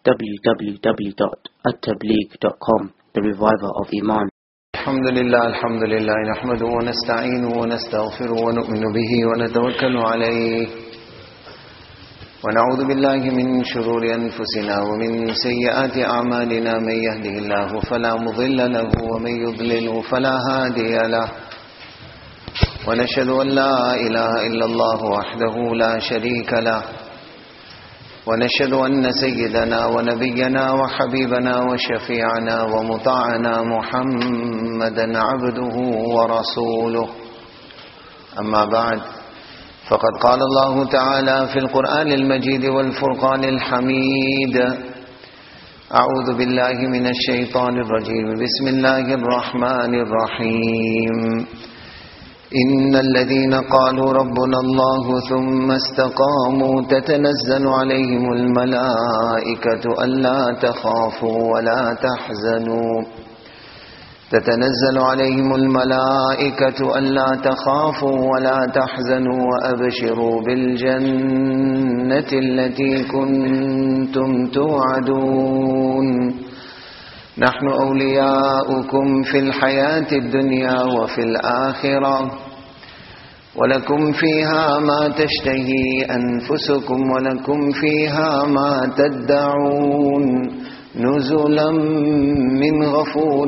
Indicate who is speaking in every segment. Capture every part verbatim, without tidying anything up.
Speaker 1: w w w dot at tabligh dot com, the reviver of Iman.
Speaker 2: Alhamdulillah, alhamdulillah, nahmaduhu wa nasta'inuhu wa nastaghfiruhu wa nu'minu bihi wa natawakkalu alayhi wa na'udhu billahi min shururi anfusina wa min sayyiati a'malina, man yahdihillahu fala mudilla lahu wa man yudlilhu fala hadiya lahu wa nashhadu an la ilaha illa Allah wahdahu la sharika lahu ونشهد أن سيدنا ونبينا وحبيبنا وشفيعنا ومطاعنا محمدا عبده ورسوله. أما بعد، فقد قال الله تعالى في القرآن المجيد والفرقان الحميد: أعوذ بالله من الشيطان الرجيم، بسم الله الرحمن الرحيم. إن الذين قالوا ربنا الله ثم استقاموا تتنزل عليهم الملائكة ألا تخافوا ولا تحزنوا تتنزل عليهم الملائكة ألا تخافوا ولا تحزنوا وأبشروا بالجنة التي كنتم توعدون. نحن أولياؤكم في الحياة الدنيا وفي الآخرة ولكم فيها ما تشتهي أنفسكم ولكم فيها ما تدعون نزلا من غفور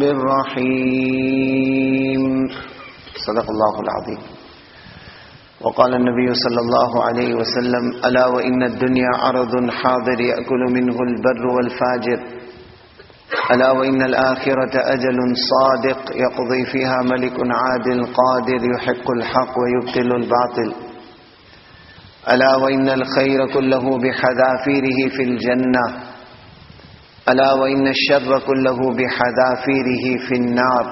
Speaker 2: رحيم. صدق الله العظيم. وقال النبي صلى الله عليه وسلم: ألا وإن الدنيا عرض حاضر يأكل منه البر والفاجر، ألا وإن الآخرة أجل صادق يقضي فيها ملك عادل قادر يحق الحق ويبطل الباطل، ألا وإن الخير كله بحذافيره في الجنة، ألا وإن الشر كله بحذافيره في النار،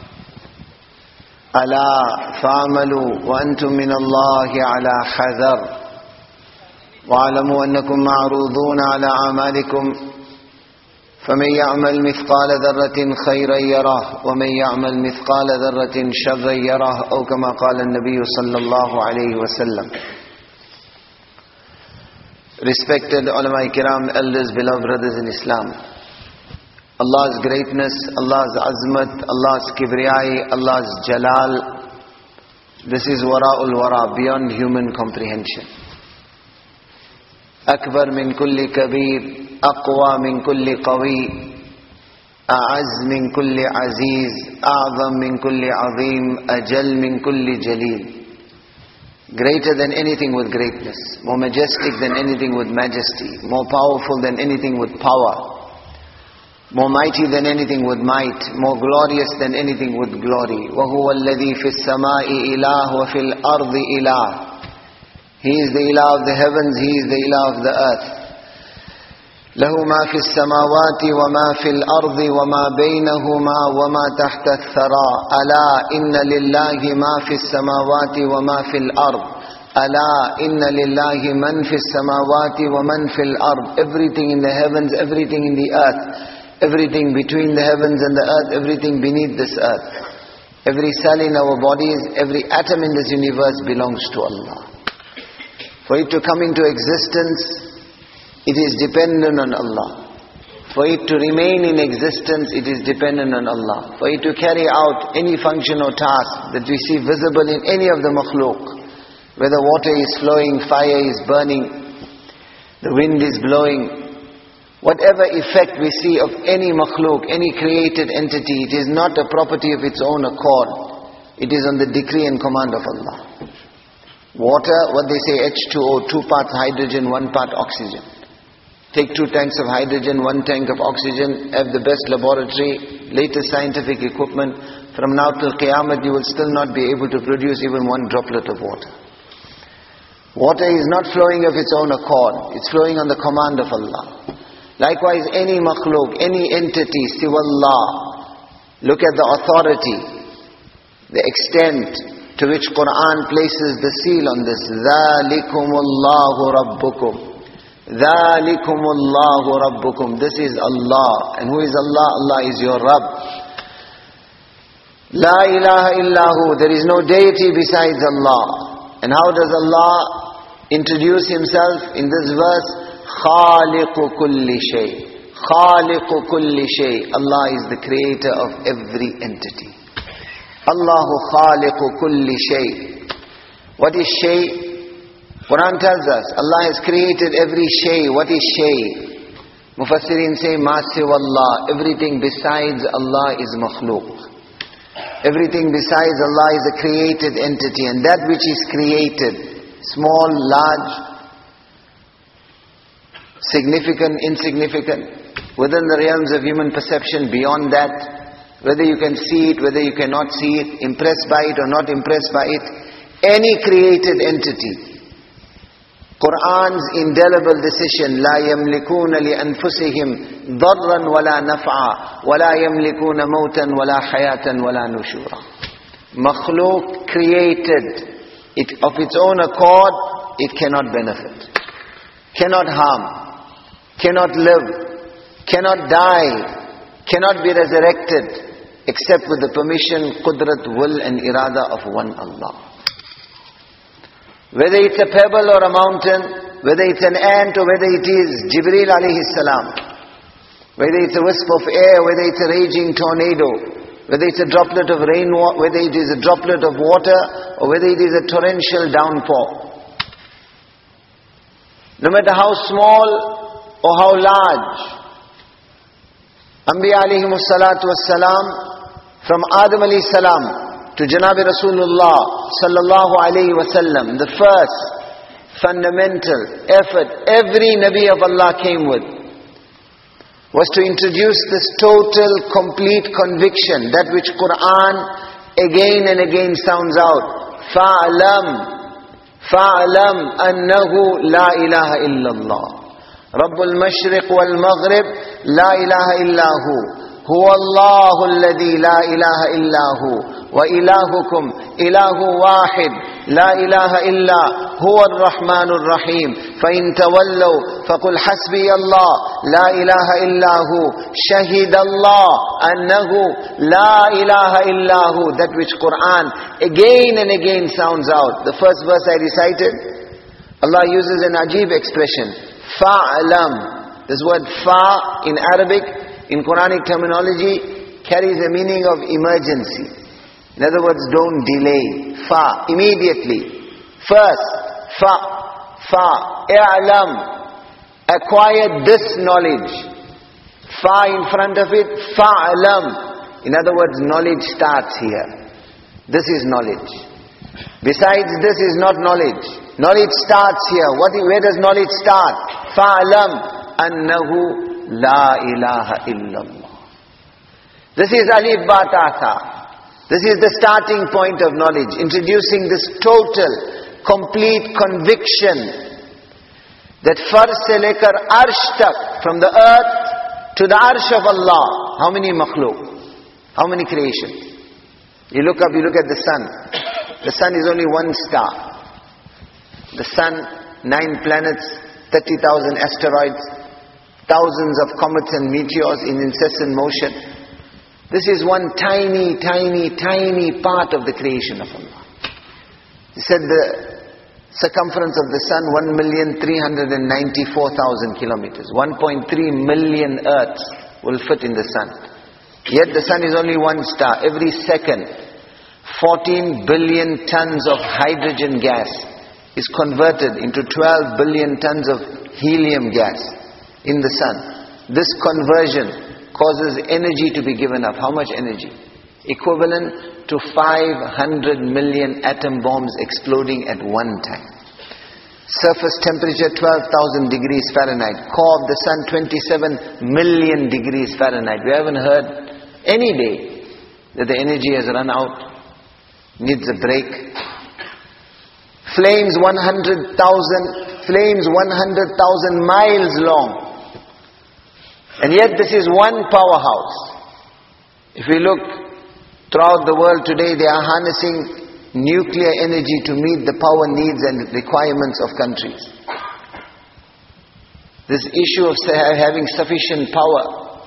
Speaker 2: ألا فاعملوا وأنتم من الله على حذر، واعلموا أنكم معروضون على أعمالكم، فمن يعمل مثقال ذرة خيرا يره ومن يعمل مثقال ذرة شرا يره، أو كما قال النبي صلى الله عليه وسلم. Respected ulama kiram, elders, beloved brothers in Islam, Allah's greatness, Allah's azmat, Allah's kibriyai, Allah's jalal, this is wara'ul wara, beyond human comprehension. Akbar min kulli kabir, أقوى من كل قوي، أعز من كل عزيز، أعظم من كل عظيم، أجل من كل جليل. Greater than anything with greatness, more majestic than anything with majesty, more powerful than anything with power, more mighty than anything with might, more glorious than anything with glory. وَهُوَ الَّذِي فِي السَّمَاءِ إِلَهُ وَفِي الْأَرْضِ إِلَهُ. He is the ilah of the heavens, He is the ilah of the earth. له ما في السماوات وما في الأرض وما بينهما وما تحت الثرى، ألا إن لله ما في السماوات وما في الأرض، ألا إن لله من في السماوات ومن في الأرض. Everything in the heavens, everything in the earth, everything between the heavens and the earth, everything beneath this earth, every cell in our bodies, every atom in this universe belongs to Allah. For it to come into existence, it is dependent on Allah. For it to remain in existence, it is dependent on Allah. For it to carry out any function or task that we see visible in any of the makhluk, whether water is flowing, fire is burning, the wind is blowing, whatever effect we see of any makhluk, any created entity, it is not a property of its own accord. It is on the decree and command of Allah. Water, what they say, H two O, two parts hydrogen, one part oxygen. Take two tanks of hydrogen, one tank of oxygen, have the best laboratory, latest scientific equipment. From now till Qiyamah, you will still not be able to produce even one droplet of water. Water is not flowing of its own accord. It's flowing on the command of Allah. Likewise, any makhluk, any entity, siwallah, look at the authority, the extent to which Quran places the seal on this. ذَلِكُمُ اللَّهُ رَبُّكُمْ. ذَلِكُمُ اللَّهُ رَبُّكُمْ. This is Allah. And who is Allah? Allah is your Rabb. La ilaha illahu. There is no deity besides Allah. And how does Allah introduce Himself in this verse? Khaliqu kulli shay. Khaliqu kulli shay. Allah is the creator of every entity. Allahu khaliqu kulli shay. What is shay? Quran tells us, Allah has created every shay. What is shay? Mufassirin say, Ma siwallah. Everything besides Allah is makhlooq. Everything besides Allah is a created entity. And that which is created, small, large, significant, insignificant, within the realms of human perception, beyond that, whether you can see it, whether you cannot see it, impressed by it or not impressed by it, any created entity, Qur'an's indelible decision, لا يملكون لأنفسهم ضرا ولا نفعا ولا يملكون موتا ولا حياة ولا نشورا. Makhluk created, it of its own accord, it cannot benefit, cannot harm, cannot live, cannot die, cannot be resurrected, except with the permission, qudrat, will and irada of one Allah. Whether it's a pebble or a mountain, whether it's an ant or whether it is Jibreel alayhi salam, whether it's a wisp of air, whether it's a raging tornado, whether it's a droplet of rain, whether it is a droplet of water, or whether it is a torrential downpour. No matter how small or how large, Anbiya alayhimu salatu wassalam, from Adam alayhi salam to Janabi Rasulullah sallallahu alayhi wasallam, the first fundamental effort every Nabi of Allah came with was to introduce this total, complete conviction, that which Qur'an again and again sounds out. Fa'alam, fa'alam annahu la ilaha illallah. Rabbul mashriq wal maghrib, la ilaha illahu. Huwa Allahu alladhi la ilaha illahu. Wa ilahukum ilahu wahid. La ilaha illa huwa ar-Rahmanur Rahim. Fa in tawallaw faqul hasbi Allah. La ilaha illahu. Shahid Allah annahu la ilaha illahu. That which Qur'an again and again sounds out. The first verse I recited, Allah uses an ajib expression. Fa'alam. This word fa in Arabic, in Quranic terminology, carries a meaning of emergency. In other words, don't delay. Fa, immediately. First, fa, fa, i'lam. Acquire this knowledge. Fa in front of it, fa'alam. In other words, knowledge starts here. This is knowledge. Besides, this is not knowledge. Knowledge starts here. What, where does knowledge start? Fa'alam annahu la ilaha illallah. This is alif ba ta tha. This is the starting point of knowledge, introducing this total, complete conviction that far se lekar arsh tak, from the earth to the arsh of Allah. How many makhluk? How many creations? You look up, you look at the sun. The sun is only one star. The sun, nine planets, thirty thousand asteroids, thousands of comets and meteors in incessant motion. This is one tiny, tiny, tiny part of the creation of Allah. He said the circumference of the sun, one million three hundred ninety-four thousand kilometers. one point three million earths will fit in the sun. Yet the sun is only one star. Every second, fourteen billion tons of hydrogen gas is converted into twelve billion tons of helium gas in the sun. This conversion causes energy to be given up. How much energy? Equivalent to five hundred million atom bombs exploding at one time. Surface temperature twelve thousand degrees Fahrenheit. Core of the sun twenty-seven million degrees Fahrenheit. We haven't heard any day that the energy has run out, needs a break. Flames one hundred thousand, flames one hundred thousand miles long. And yet this is one powerhouse. If we look throughout the world today, they are harnessing nuclear energy to meet the power needs and requirements of countries. This issue of having sufficient power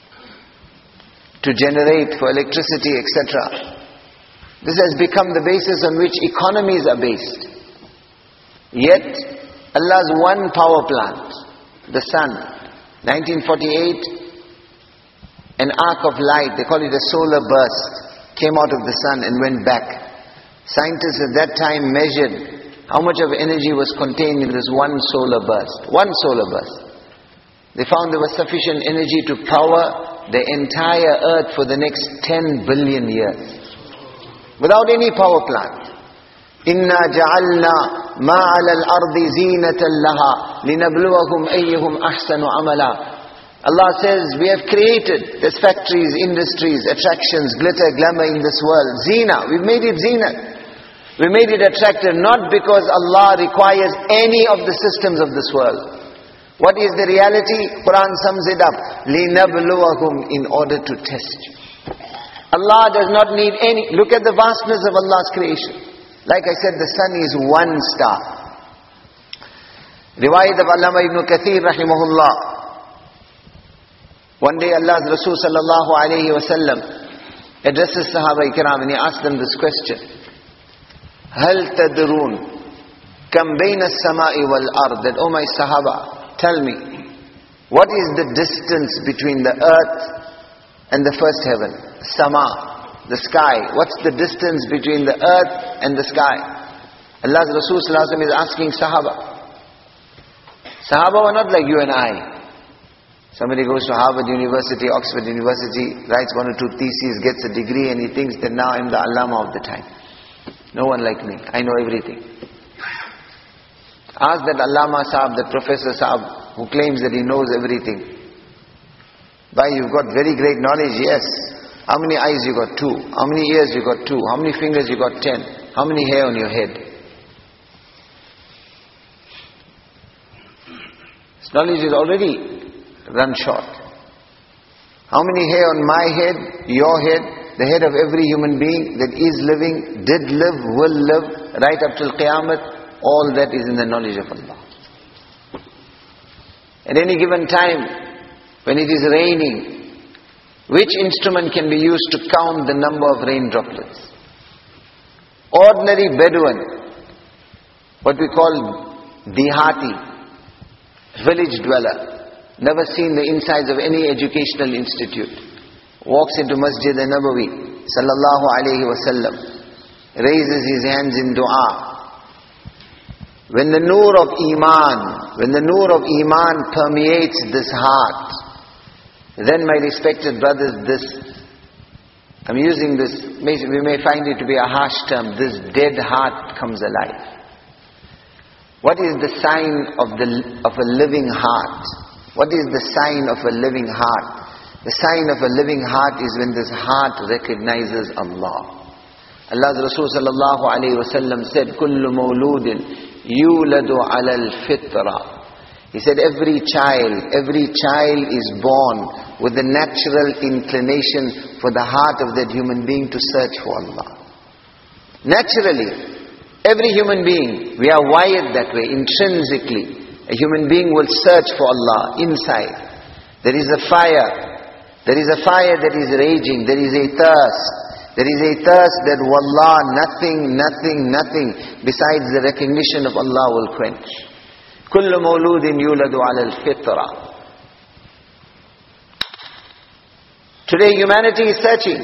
Speaker 2: to generate for electricity, et cetera, this has become the basis on which economies are based. Yet, Allah's one power plant, the sun. nineteen forty-eight, an arc of light, they call it a solar burst, came out of the sun and went back. Scientists at that time measured how much of energy was contained in this one solar burst. One solar burst. They found there was sufficient energy to power the entire earth for the next ten billion years. Without any power plant. إِنَّا جَعَلْنَا مَا عَلَى الْأَرْضِ زِينَةً لَهَا لِنَبْلُوَهُمْ أَيُّهُمْ أَحْسَنُ عَمَلًا. Allah says, we have created, there's factories, industries, attractions, glitter, glamour in this world. Zina, we've made it zina. We made it attractive not because Allah requires any of the systems of this world. What is the reality? Quran sums it up. لِنَبْلُوَهُمْ, in order to test you. Allah does not need any. Look at the vastness of Allah's creation. Like I said, the sun is one star. Riwayat of Allama Ibn Kathir rahimahullah. One day Allah's Rasul sallallahu alayhi wa sallam addresses Sahaba Ikram and he asked them this question. هَلْ تَدْرُونَ كَمْ بَيْنَ السَّمَاءِ وَالْأَرْضِ, that, oh my Sahaba, tell me, what is the distance between the earth and the first heaven? Sama, the sky. What's the distance between the earth and the sky? Allah's Rasul sallallahu alaihi wasallam is asking Sahaba. Sahaba were not like you and I. Somebody goes to Harvard University, Oxford University, writes one or two theses, gets a degree, and he thinks that now I'm the Allama of the time. No one like me. I know everything. Ask that Allama Sahab, that Professor Sahab, who claims that he knows everything. Why, you've got very great knowledge, yes. How many eyes you got? Two. How many ears you got? Two. How many fingers you got? Ten. How many hair on your head? This knowledge is already run short. How many hair on my head, your head, the head of every human being that is living, did live, will live, right up till Qiyamah, all that is in the knowledge of Allah. At any given time, when it is raining, which instrument can be used to count the number of rain droplets? Ordinary Bedouin, what we call Dihati, village dweller, never seen the insides of any educational institute, walks into Masjid al-Nabawi, sallallahu alayhi wasallam, raises his hands in dua. When the noor of Iman, when the noor of Iman permeates this heart, then my respected brothers, this, I'm using this, we may find it to be a harsh term, this dead heart comes alive. What is the sign of, the, of a living heart? What is the sign of a living heart? The sign of a living heart is when this heart recognizes Allah. Allah's Rasul sallallahu alayhi wa sallam said, كُلُّ مَوْلُودٍ يُولَدُ عَلَى الْفِطْرَةِ. He said, every child, every child is born with the natural inclination for the heart of that human being to search for Allah. Naturally, every human being, we are wired that way, intrinsically. A human being will search for Allah inside. There is a fire. There is a fire that is raging. There is a thirst. There is a thirst that wallah, nothing, nothing, nothing besides the recognition of Allah will quench. كُلُّ مَوْلُودٍ يُولَدُ عَلَى الْفِطْرَةِ. Today humanity is searching.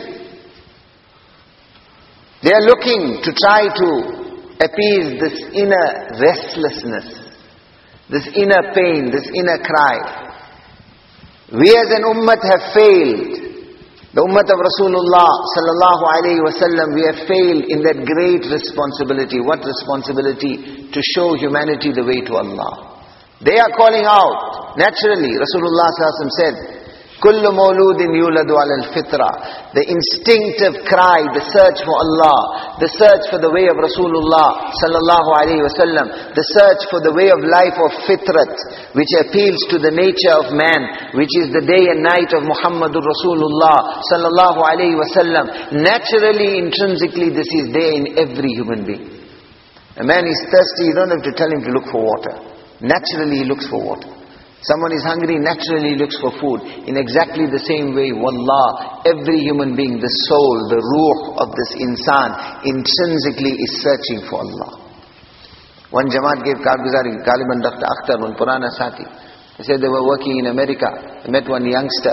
Speaker 2: They are looking to try to appease this inner restlessness, this inner pain, this inner cry. We as an ummah have failed. The ummah of Rasulullah sallallahu alayhi wa sallam, we have failed in that great responsibility. What responsibility? To show humanity the way to Allah. They are calling out. Naturally, Rasulullah sallallahu alayhi wa sallam said, كُلُّ مَوْلُودٍ يُولَدُ عَلَى الْفِطْرَةِ. The instinctive cry, the search for Allah, the search for the way of Rasulullah sallallahu alayhi wa sallam, the search for the way of life of fitrat, which appeals to the nature of man, which is the day and night of Muhammadur Rasulullah sallallahu alayhi wa sallam. Naturally, intrinsically, this is there in every human being. A man is thirsty, you don't have to tell him to look for water. Naturally, he looks for water. Someone is hungry, naturally looks for food. In exactly the same way, wallah, every human being, the soul, the ruh of this insan, intrinsically is searching for Allah. One Jamaat gave Karguzari, Galiban Doctor Akhtar, one Purana Sati. They said they were working in America. They met one youngster,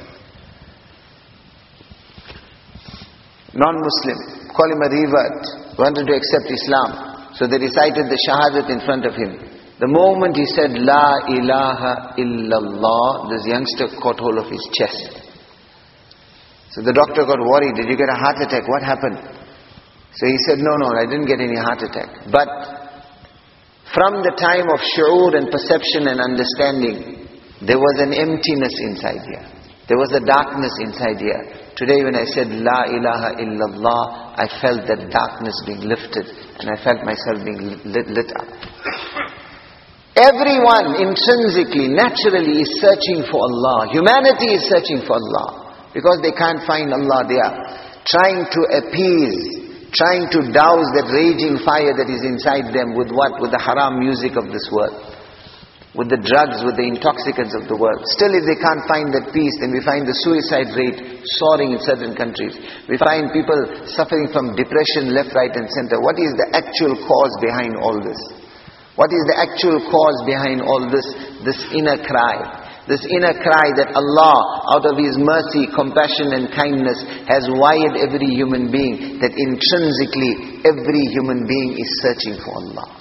Speaker 2: non-Muslim, call him a revert, wanted to accept Islam. So they recited the Shahadat in front of him. The moment he said, La ilaha illallah, this youngster caught hold of his chest. So the doctor got worried. Did you get a heart attack? What happened? So he said, no, no, I didn't get any heart attack. But from the time of shu'ur and perception and understanding, there was an emptiness inside here. There was a darkness inside here. Today when I said, La ilaha illallah, I felt that darkness being lifted and I felt myself being lit, lit up. Everyone intrinsically, naturally is searching for Allah. Humanity is searching for Allah. Because they can't find Allah. They are trying to appease, trying to douse that raging fire that is inside them with what? With the haram music of this world. With the drugs, with the intoxicants of the world. Still if they can't find that peace, then we find the suicide rate soaring in certain countries. We find people suffering from depression left, right and center. What is the actual cause behind all this? What is the actual cause behind all this? This inner cry. This inner cry that Allah, out of His mercy, compassion and kindness, has wired every human being, that intrinsically every human being is searching for Allah.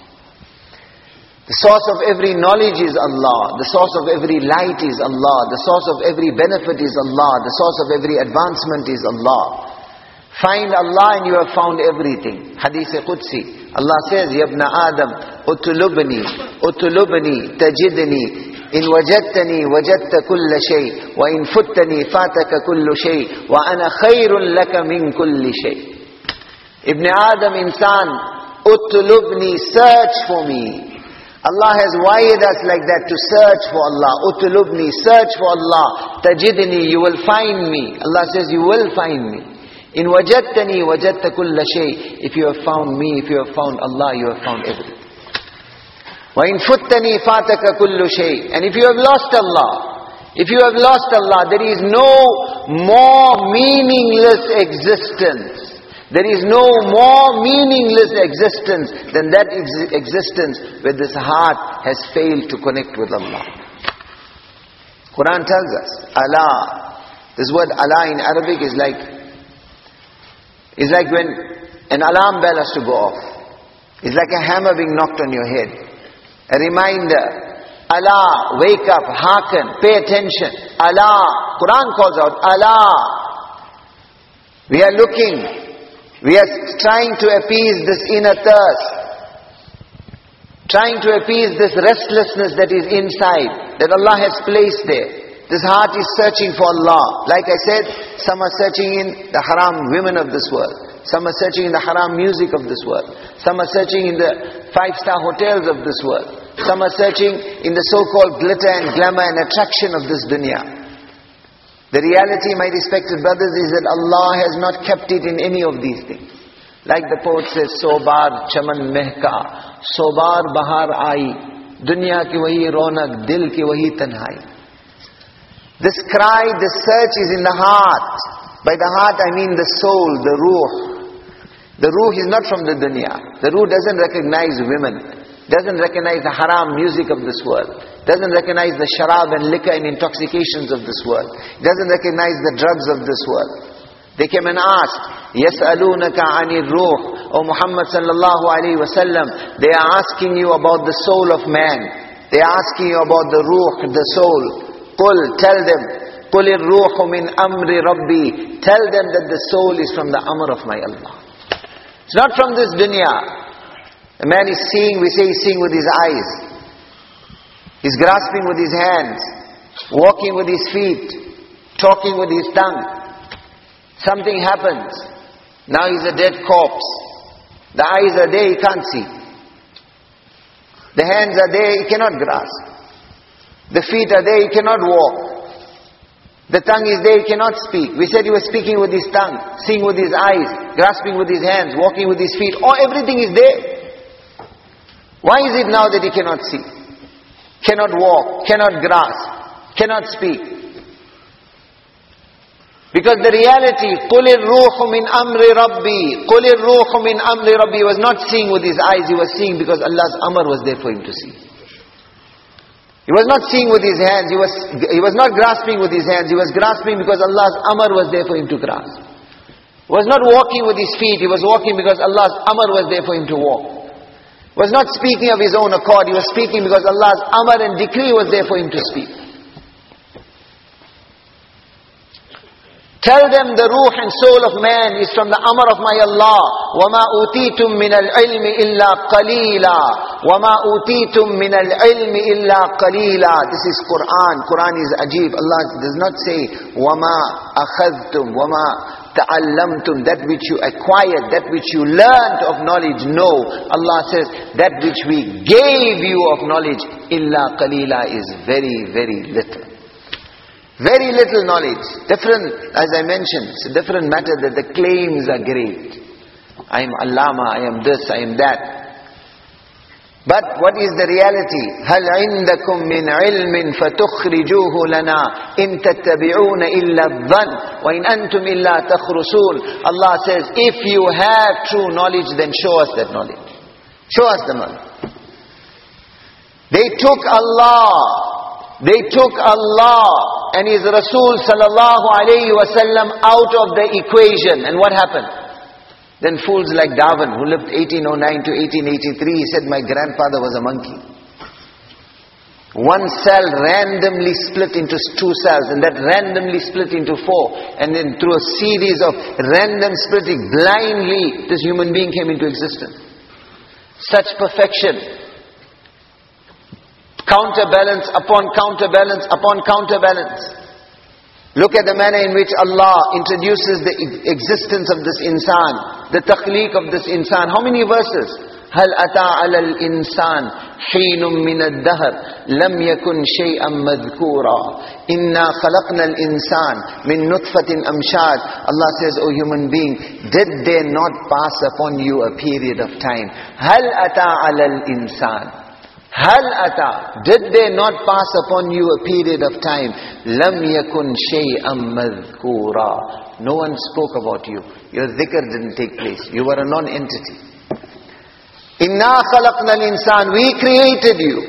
Speaker 2: The source of every knowledge is Allah. The source of every light is Allah. The source of every benefit is Allah. The source of every advancement is Allah. Find Allah and you have found everything. Hadith Qudsi. Allah says, Yabna Adam, utulubni, utulubni, tajidni. In wajadtani wajadta kulla shay, wa in futtani fataka kullu shay, wa ana khayrun laka min kulli shay. Ibn Adam, insan, utlubni, search for me. Allah has wired us like that to search for Allah. Utlubni, search for Allah. Tajidni, you will find me. Allah says, you will find me. In wajadtani wajadta kulla shay. If you have found me, if you have found Allah, you have found everything. وَإِن فُتَّنِي فَاتَكَ كُلُّ شَيْءٍ. And if you have lost Allah, if you have lost Allah, there is no more meaningless existence. There is no more meaningless existence than that ex existence where this heart has failed to connect with Allah. Quran tells us, Allah. This word Allah in Arabic is like, is like when an alarm bell has to go off. It's like a hammer being knocked on your head. A reminder, Allah, wake up, hearken, pay attention. Allah, Quran calls out, Allah. We are looking, we are trying to appease this inner thirst. Trying to appease this restlessness that is inside, that Allah has placed there. This heart is searching for Allah. Like I said, some are searching in the haram women of this world. Some are searching in the haram music of this world. Some are searching in the five-star hotels of this world. Some are searching in the so-called glitter and glamour and attraction of this dunya. The reality, my respected brothers, is that Allah has not kept it in any of these things. Like the poet says, Sobar chaman mehka, Sobar bahar aayi, dunya ki wahi ronak, dil ki wahi tanhai. This cry, this search is in the heart. By the heart I mean the soul, the ruh. The ruh is not from the dunya. The ruh doesn't recognize women. Doesn't recognize the haram music of this world. Doesn't recognize the sharab and liquor and intoxications of this world. Doesn't recognize the drugs of this world. They came and asked, يَسْأَلُونَكَ عَنِ الرُّوحِ, O Muhammad sallallahu alayhi wa sallam, they are asking you about the soul of man. They are asking you about the ruh, the soul. Qul, tell them, قُلِ الرُّوحُ مِنْ أَمْرِ رَبِّي. Tell them that the soul is from the amr of my Allah. It's not from this dunya. A man is seeing, we say he's seeing with his eyes. He's grasping with his hands, walking with his feet, talking with his tongue. Something happens. Now he's a dead corpse. The eyes are there, he can't see. The hands are there, he cannot grasp. The feet are there, he cannot walk. The tongue is there, he cannot speak. We said he was speaking with his tongue, seeing with his eyes, grasping with his hands, walking with his feet. Oh, everything is there. Why is it now that he cannot see? Cannot walk, cannot grasp, cannot speak? Because the reality, قُلِ الرُّوحُ مِنْ أَمْرِ رَبِّي, قُلِ الرُّوحُ مِنْ أَمْرِ رَبِّي, he was not seeing with his eyes, he was seeing because Allah's amr was there for him to see. He was not seeing with his hands, he was, he was not grasping with his hands, he was grasping because Allah's amr was there for him to grasp. He was not walking with his feet, he was walking because Allah's amr was there for him to walk. He was not speaking of his own accord, he was speaking because Allah's amr and decree was there for him to speak. Tell them the ruh and soul of man is from the amr of my Allah. وَمَا أُوتِيتُم مِّنَ الْعِلْمِ إِلَّا قَلِيلًا وَمَا أُوتِيتُم مِّنَ الْعِلْمِ إِلَّا قَلِيلًا. This is Quran. Quran is ajib. Allah does not say وَمَا أَخَذْتُم وَمَا تَعَلَّمْتُم, that which you acquired, that which you learned of knowledge. No. Allah says that which we gave you of knowledge, إِلَّا قَلِيلًا, is very, very little. Very little knowledge. Different, as I mentioned, it's a different matter that the claims are great. I am Allama, I am this, I am that. But what is the reality? هَلْ عِنْدَكُم مِّنْ عِلْمٍ فَتُخْرِجُوهُ لَنَا إِن تَتَّبِعُونَ إِلَّا الظَّنَّ وَإِنْ أَنْتُمْ إِلَّا تَخْرُصُونَ. Allah says, if you have true knowledge, then show us that knowledge. Show us the knowledge. They took Allah, They took Allah and His Rasul sallallahu alayhi wasallam out of the equation. And what happened? Then fools like Darwin, who lived eighteen oh nine to eighteen eighty-three, he said, my grandfather was a monkey. One cell randomly split into two cells, and that randomly split into four. And then through a series of random splitting, blindly, this human being came into existence. Such perfection. Counterbalance upon counterbalance upon counterbalance. Look at the manner in which Allah introduces the existence of this insan, the takhliq of this insan. How many verses? هَلْ أَتَى عَلَى الْإِنسَانِ حِينٌ مِّنَ الدَّهْرِ لَمْ يَكُنْ شَيْئًا مَذْكُورًا إِنَّا خَلَقْنَا الْإِنسَانِ مِن نُطْفَةٍ أَمْشَاجٍ. Allah says, O human being, did there not pass upon you a period of time? هَلْ أَتَى عَلَى الْإِنسَانِ. Hal ata, did they not pass upon you a period of time? Lam yakun shay'an madhkura. No one spoke about you. Your dhikr didn't take place. You were a non-entity. Inna khalaqna al-insan. We created you.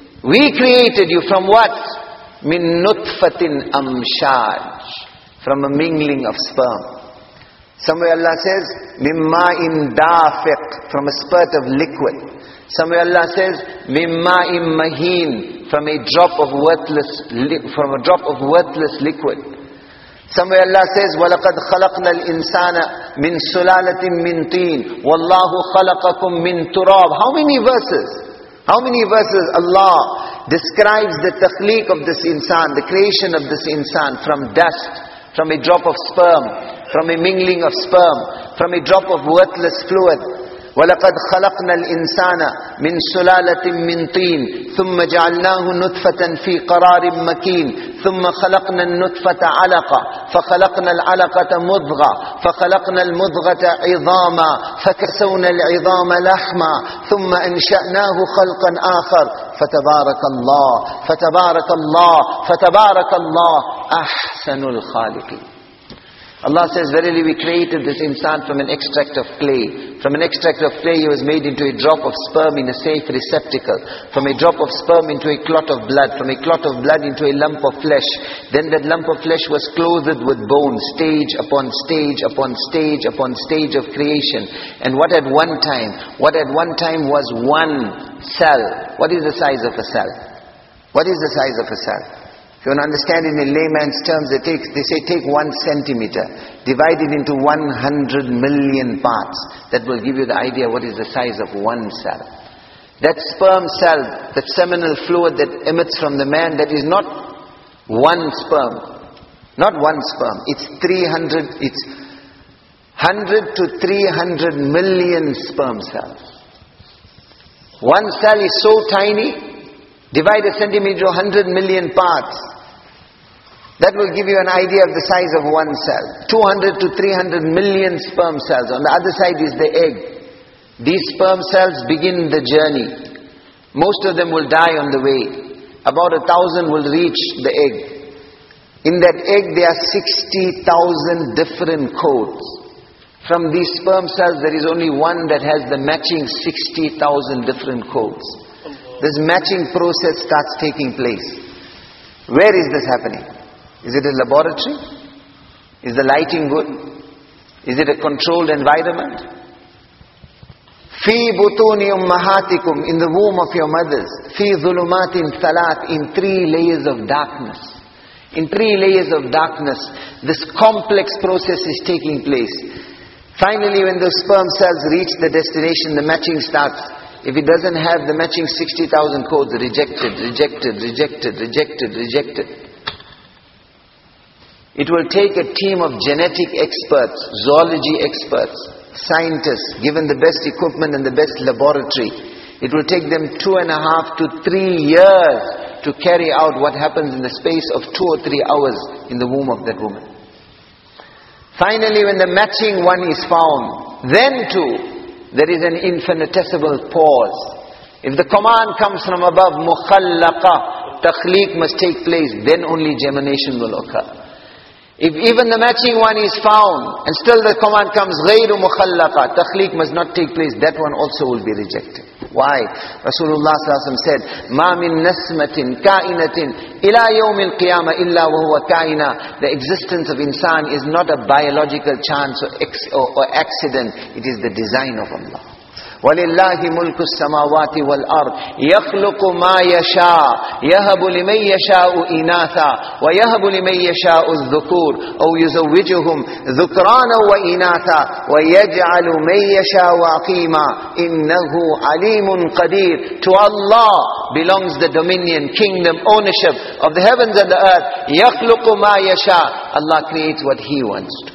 Speaker 2: We created you from what? Min nutfatin amshaj. From a mingling of sperm. Somewhere Allah says, mimma in dafiq. From a spurt of liquid. Somewhere Allah says, mimma im mahin, from a drop of worthless, from a drop of worthless liquid. Somewhere Allah says, وَلَقَدْ خَلَقْنَا الْإِنسَانَ مِنْ سُلَالَةٍ مِنْ طِينٍ وَاللَّهُ خَلَقَكُمْ مِنْ تُرَابٍ. How many verses? How many verses Allah describes the takhliq of this insan, the creation of this insan from dust, from a drop of sperm, from a mingling of sperm, from a drop of worthless fluid. وَلَقَدْ خَلَقْنَا الْإِنسَانَ مِنْ سُلَالَةٍ مِنْ طِينٍ ثُمَّ جَعَلْنَاهُ نُطْفَةً فِي قَرَارٍ مَكِينٍ ثُمَّ خَلَقْنَا النُّطْفَةَ عَلَقَةً فَخَلَقْنَا الْعَلَقَةَ مُضْغَةً فَخَلَقْنَا الْمُضْغَةَ عِظَامًا فَكَسَوْنَا الْعِظَامَ لَحْمًا ثُمَّ أَنْشَأْنَاهُ خَلْقًا آخَرَ فَتَبَارَكَ اللَّهُ فَتَبَارَكَ اللَّهُ فَتَبَارَكَ اللَّهُ أَحْسَنُ الْخَالِقِينَ. Allah says, verily we created this insan from an extract of clay. From an extract of clay he was made into a drop of sperm in a safe receptacle. From a drop of sperm into a clot of blood. From a clot of blood into a lump of flesh. Then that lump of flesh was clothed with bone, stage upon stage upon stage upon stage of creation. And what at one time, what at one time was one cell. What is the size of a cell? What is the size of a cell? If you want to understand it in layman's terms, they, take, they say take one centimeter, divide it into one hundred million parts. That will give you the idea what is the size of one cell. That sperm cell, that seminal fluid that emits from the man, that is not one sperm. Not one sperm. It's three hundred, it's one hundred to three hundred million sperm cells. One cell is so tiny, divide a centimeter into one hundred million parts. That will give you an idea of the size of one cell. two hundred to three hundred million sperm cells. On the other side is the egg. These sperm cells begin the journey. Most of them will die on the way. About a thousand will reach the egg. In that egg there are sixty thousand different codes. From these sperm cells there is only one that has the matching sixty thousand different codes. this matching process starts taking place. Where is this happening? Is it a laboratory? Is the lighting good? Is it a controlled environment? Fi butuni ummahatikum, in the womb of your mothers. Fi dhulumatin thalat, in three layers of darkness. In three layers of darkness, this complex process is taking place. Finally, when the sperm cells reach the destination, the matching starts. If it doesn't have the matching sixty thousand codes, rejected, rejected, rejected, rejected, rejected. It will take a team of genetic experts, zoology experts, scientists, given the best equipment and the best laboratory. It will take them two and a half to three years to carry out what happens in the space of two or three hours in the womb of that woman. Finally, when the matching one is found, then too, there is an infinitesimal pause. If the command comes from above, mukhallaqa, takhliq must take place, then only germination will occur. If even the matching one is found, and still the command comes, غَيْرُ مُخَلَّقَ, takhliq must not take place, that one also will be rejected. Why? Rasulullah sallallahu alaihi wasallam said, مَا مِن نَسْمَةٍ كَائِنَةٍ إِلَى يَوْمِ الْقِيَامَةِ إِلَّا وَهُوَ كَائِنًا. The existence of insan is not a biological chance or, ex- or, or accident, it is the design of Allah. وَلِلَّهِ مُلْكُ السَّمَاوَاتِ وَالْأَرْضِ يَخْلُقُ مَا يَشَاءُ يَهَبُ لِمَن يَشَاءُ إِنَاثًا وَيَهَبُ لِمَن يَشَاءُ الذُّكُورَ أَوْ يُزَوِّجُهُم ذُكْرَانًا وَإِنَاثًا وَيَجْعَلُ مَن يَشَاءُ عَقِيمًا إِنَّهُ عَلِيمٌ قَدِيرٌ. To Allah belongs the dominion, kingdom, ownership of the heavens and the earth. يَخْلُقُ مَا يَشَاءُ. Allah creates what He wants to.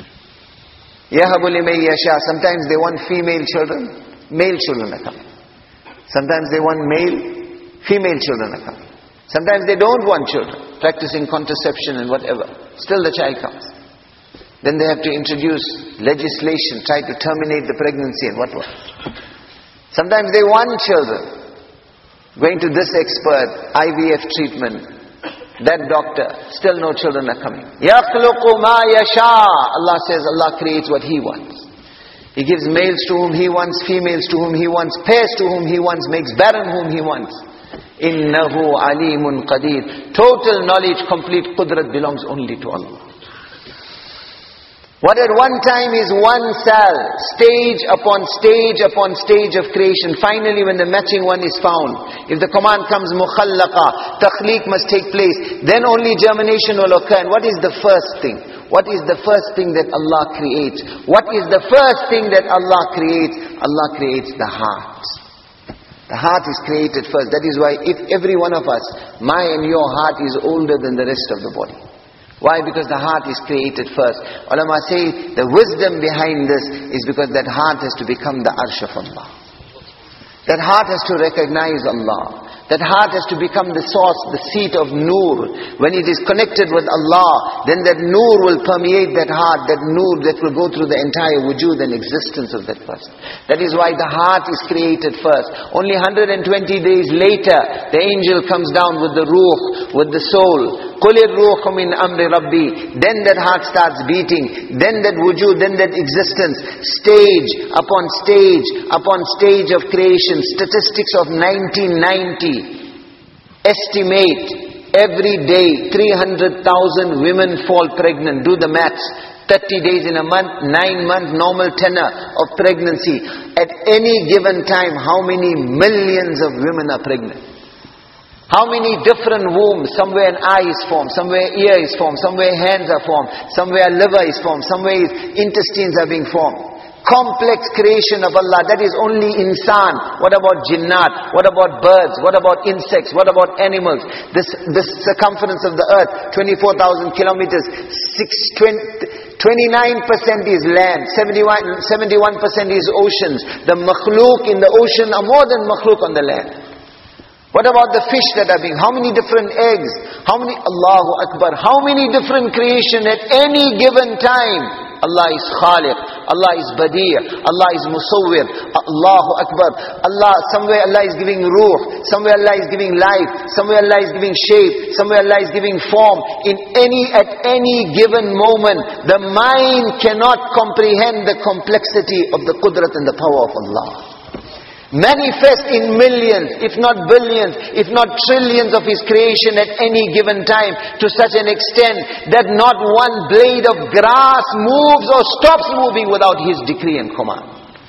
Speaker 2: يَهَبُ لِمَن يَشَاءُ. Sometimes they want female children. Male children are coming. Sometimes they want male, female children are coming. Sometimes they don't want children, practicing contraception and whatever. Still the child comes. Then they have to introduce legislation, try to terminate the pregnancy and what what. Sometimes they want children. Going to this expert, I V F treatment, that doctor, still no children are coming. يَخْلُقُ مَا يَشَاءُ. Allah says Allah creates what He wants. He gives males to whom He wants, females to whom He wants, pairs to whom He wants, makes barren whom He wants. إِنَّهُ عَلِيمٌ قَدِيرٌ. Total knowledge, complete qudrat belongs only to Allah. What at one time is one cell, stage upon stage upon stage of creation. Finally, when the matching one is found, if the command comes mukhallaqa, takhliq must take place, then only germination will occur. And what is the first thing? What is the first thing that Allah creates? What is the first thing that Allah creates? Allah creates the heart. The heart is created first. That is why if every one of us, my and your heart is older than the rest of the body. Why? Because the heart is created first. Ulama say the wisdom behind this is because that heart has to become the arsh of Allah. That heart has to recognize Allah. That heart has to become the source, the seat of nur. When it is connected with Allah, then that nur will permeate that heart, that nur that will go through the entire wujud and existence of that person. That is why the heart is created first. Only one hundred twenty days later, the angel comes down with the ruh, with the soul. قُلِ الرُّوحُ مِنْ أَمْرِ رَبِّي. Then that heart starts beating. Then that wujud, then that existence. Stage upon stage upon stage of creation. Statistics of nineteen ninety. Estimate every day three hundred thousand women fall pregnant. Do the maths. thirty days in a month, nine month normal tenor of pregnancy. At any given time, how many millions of women are pregnant? How many different wombs? Somewhere an eye is formed, somewhere ear is formed, somewhere hands are formed, somewhere liver is formed, somewhere intestines are being formed. Complex creation of Allah. That is only insan. What about jinnat? What about birds? What about insects? What about animals? This, this circumference of the earth, twenty-four thousand kilometers, twenty-nine percent is land, seventy-one percent is oceans. The makhluk in the ocean are more than makhluk on the land. What about the fish that are being? How many different eggs? How many? Allahu Akbar. How many different creation at any given time? Allah is Khaliq. Allah is Badi'. Allah is Musawwir. Allahu Akbar. Allah, somewhere Allah is giving ruh. Somewhere Allah is giving life. Somewhere Allah is giving shape. Somewhere Allah is giving form. In any, at any given moment, the mind cannot comprehend the complexity of the qudrat and the power of Allah. manifest in millions, if not billions, if not trillions of His creation at any given time, to such an extent that not one blade of grass moves or stops moving without His decree and command.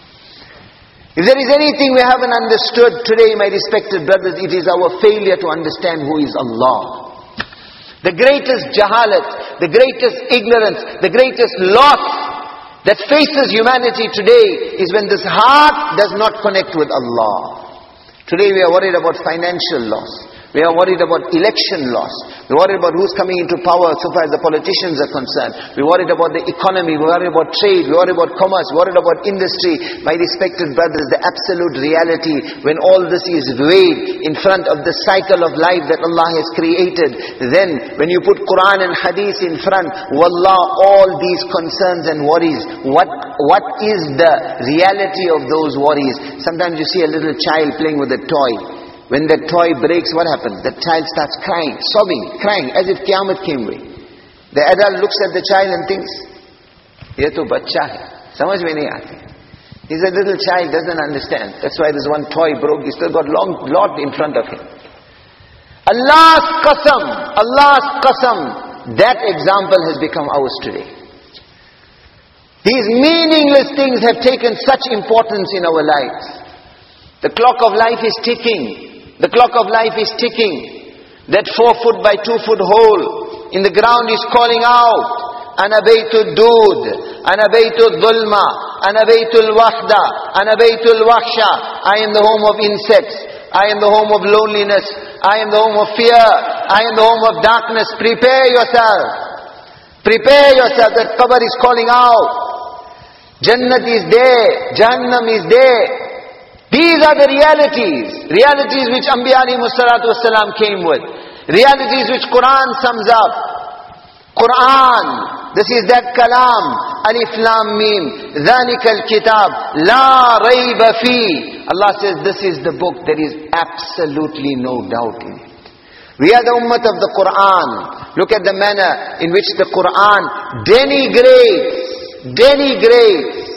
Speaker 2: If there is anything we haven't understood today, my respected brothers, it is our failure to understand who is Allah. The greatest jahalat, the greatest ignorance, the greatest loss that faces humanity today is when this heart does not connect with Allah. Today we are worried about financial loss. We are worried about election loss. We're worried about who's coming into power so far as the politicians are concerned. We're worried about the economy. We're worried about trade. We're worried about commerce. We're worried about industry. My respected brothers, the absolute reality, when all this is weighed in front of the cycle of life that Allah has created, then when you put Quran and Hadith in front, wallah, all these concerns and worries, what, what is the reality of those worries? Sometimes you see a little child playing with a toy. When that toy breaks, what happens? The child starts crying, sobbing, crying, as if Qiyamah came way. The adult looks at the child and thinks, ye to bachcha hai, samajh mein nahi aati. He's a little child, doesn't understand. That's why this one toy broke. He's still got long lot in front of him. Allah's qasam, Allah's qasam, that example has become ours today. These meaningless things have taken such importance in our lives. The clock of life is ticking. The clock of life is ticking. That four foot by two foot hole in the ground is calling out, Ana baytul dood, Ana baytul dhulma, Ana baytul wahda, Ana baytul wahsha. I am the home of insects. I am the home of loneliness. I am the home of fear. I am the home of darkness. Prepare yourself. Prepare yourself. That qabr is calling out. Jannat is there. Jahannam is there. These are the realities. Realities which Anbiya alayhi salatu wasalam came with. Realities which Quran sums up. Quran. This is that kalam. Alif Lam Mim. Dhalika al-kitab. La rayba fi. Allah says this is the book. There is absolutely no doubt in it. We are the ummah of the Quran. Look at the manner in which the Quran denigrates, denigrates,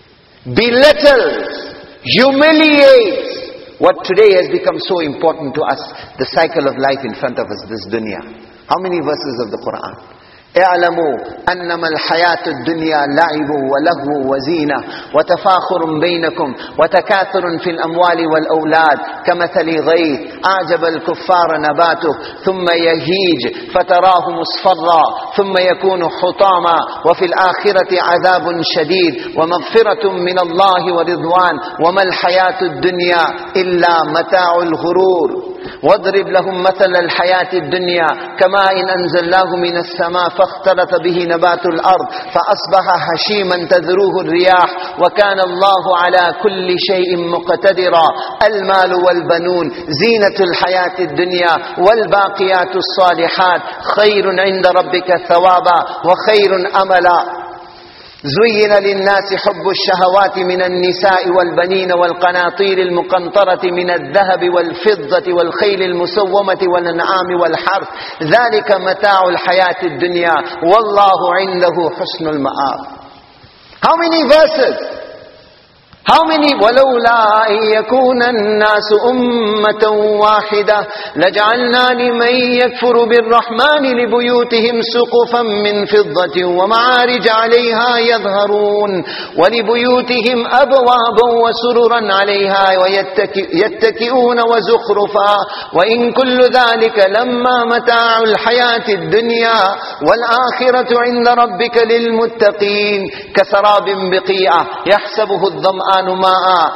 Speaker 2: belittles, humiliates what today has become so important to us, the cycle of life in front of us, this dunya. How many verses of the Quran? اعلموا أنما الحياة الدنيا لعب ولهو وزينة وتفاخر بينكم وتكاثر في الأموال والأولاد كمثل غيث أعجب الكفار نباته ثم يهيج فتراه مصفرا ثم يكون حطاما وفي الآخرة عذاب شديد ومغفرة من الله ورضوان وما الحياة الدنيا إلا متاع الغرور واضرب لهم مثل الحياة الدنيا كماء أنزلناه من السماء فاختلط به نبات الأرض فأصبح هشيما تذروه الرياح وكان الله على كل شيء مقتدرا المال والبنون زينة الحياة الدنيا والباقيات الصالحات خير عند ربك ثوابا وخير أملا زين للناس حب الشهوات من النساء والبنين والقناطير المقنطرة من الذهب والفضة والخيل المسومة والأنعام والحرث ذلك متاع الحياة الدنيا والله عنده حسن المآب. How many verses? How many? وَلَوْلَا أَن يَكُونَ النَّاسُ أُمَّةً وَاحِدَةً لَجَعَلْنَا لِمَن يَكْفُرُ بِالرَّحْمَنِ لِبُيُوتِهِمْ سُقُفًا مِّن فِضَّةٍ وَمَعَارِجَ عَلَيْهَا يَظْهَرُونَ وَلِبُيُوتِهِمْ أَبْوَابًا وَسُرُرًا عَلَيْهَا وَيَتَّكِئُونَ وَزُخْرُفًا وَإِن كُلُّ ذَلِكَ لَمَّا مَتَاعُ الْحَيَاةِ الدُّنْيَا وَالْآخِرَةُ عِندَ رَبِّكَ لِلْمُتَّقِينَ كَسَرَابٍ بِقِيعَةٍ يَحْسَبُهُ الظَّمْآنُ ماء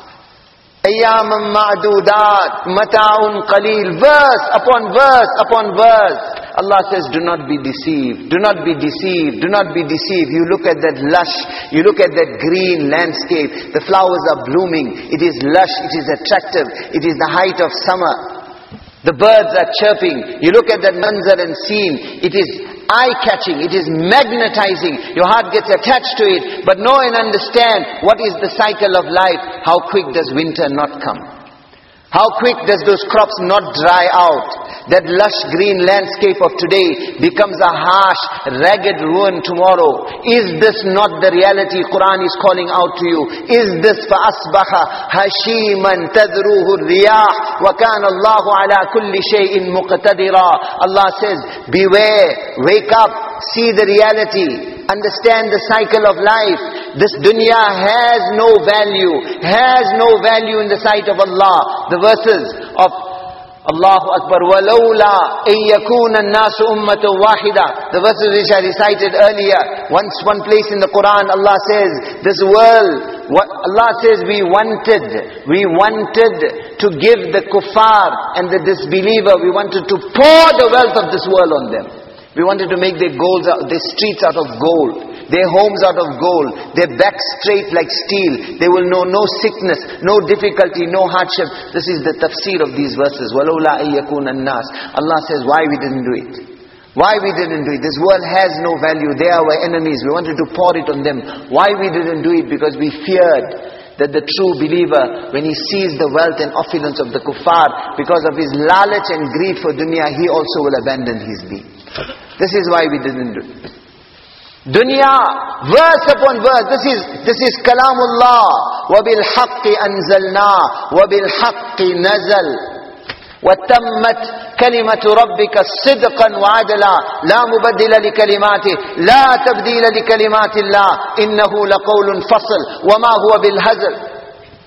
Speaker 2: أياما معدودات متاع قليل. Verse upon verse upon verse. Allah says, do not be deceived. Do not be deceived. Do not be deceived. You look at that lush, you look at that green landscape. The flowers are blooming. It is lush, it is attractive. It is the height of summer. The birds are chirping. You look at that manzar and scene. It is eye-catching. It is magnetizing. Your heart gets attached to it. But know and understand what is the cycle of life. How quick does winter not come? How quick does those crops not dry out? That lush green landscape of today becomes a harsh, ragged ruin tomorrow. Is this not the reality Quran is calling out to you? Is this فَأَصْبَحَ هَشِيمًا تَذْرُوهُ الرِّيَاحُ وَكَانَ اللَّهُ عَلَى كُلِّ شَيْءٍ مُقْتَدِرًا. Allah says, beware, wake up, see the reality, understand the cycle of life. This dunya has no value, has no value in the sight of Allah. The verses of Allahu Akbar, وَلَوْلَا أَن يَكُونَ النَّاسُ أُمَّةً وَاحِدًا. The verses which I recited earlier. Once one place in the Quran, Allah says, this world, what Allah says, we wanted, we wanted to give the kuffar and the disbeliever, we wanted to pour the wealth of this world on them. We wanted to make their goals, their streets out of gold, their homes out of gold, their backs straight like steel. They will know no sickness, no difficulty, no hardship. This is the tafsir of these verses. وَلَوْلَا أَن يَكُونَ النَّاسِ. Allah says, why we didn't do it? Why we didn't do it? This world has no value. They are our enemies. We wanted to pour it on them. Why we didn't do it? Because we feared that the true believer, when he sees the wealth and opulence of the kuffar, because of his lalach and greed for dunya, he also will abandon his deen. This is why we didn't do it. Dunya, verse upon verse, this is this is kalamullah. وَبِالْحَقِّ أَنزَلْنَا وَبِالْحَقِّ نَزَلْ وَتَمَّتْ كَلِمَةُ رَبِّكَ صِدْقًا وَعَدْلًا لَا مُبَدِّلَ لِكَلِمَاتِهِ لَا تَبْدِيلَ لِكَلِمَاتِ اللَّهِ إِنَّهُ لَقَوْلٌ فَصْلٌ وَمَا هُوَ بِالْهَزْلِ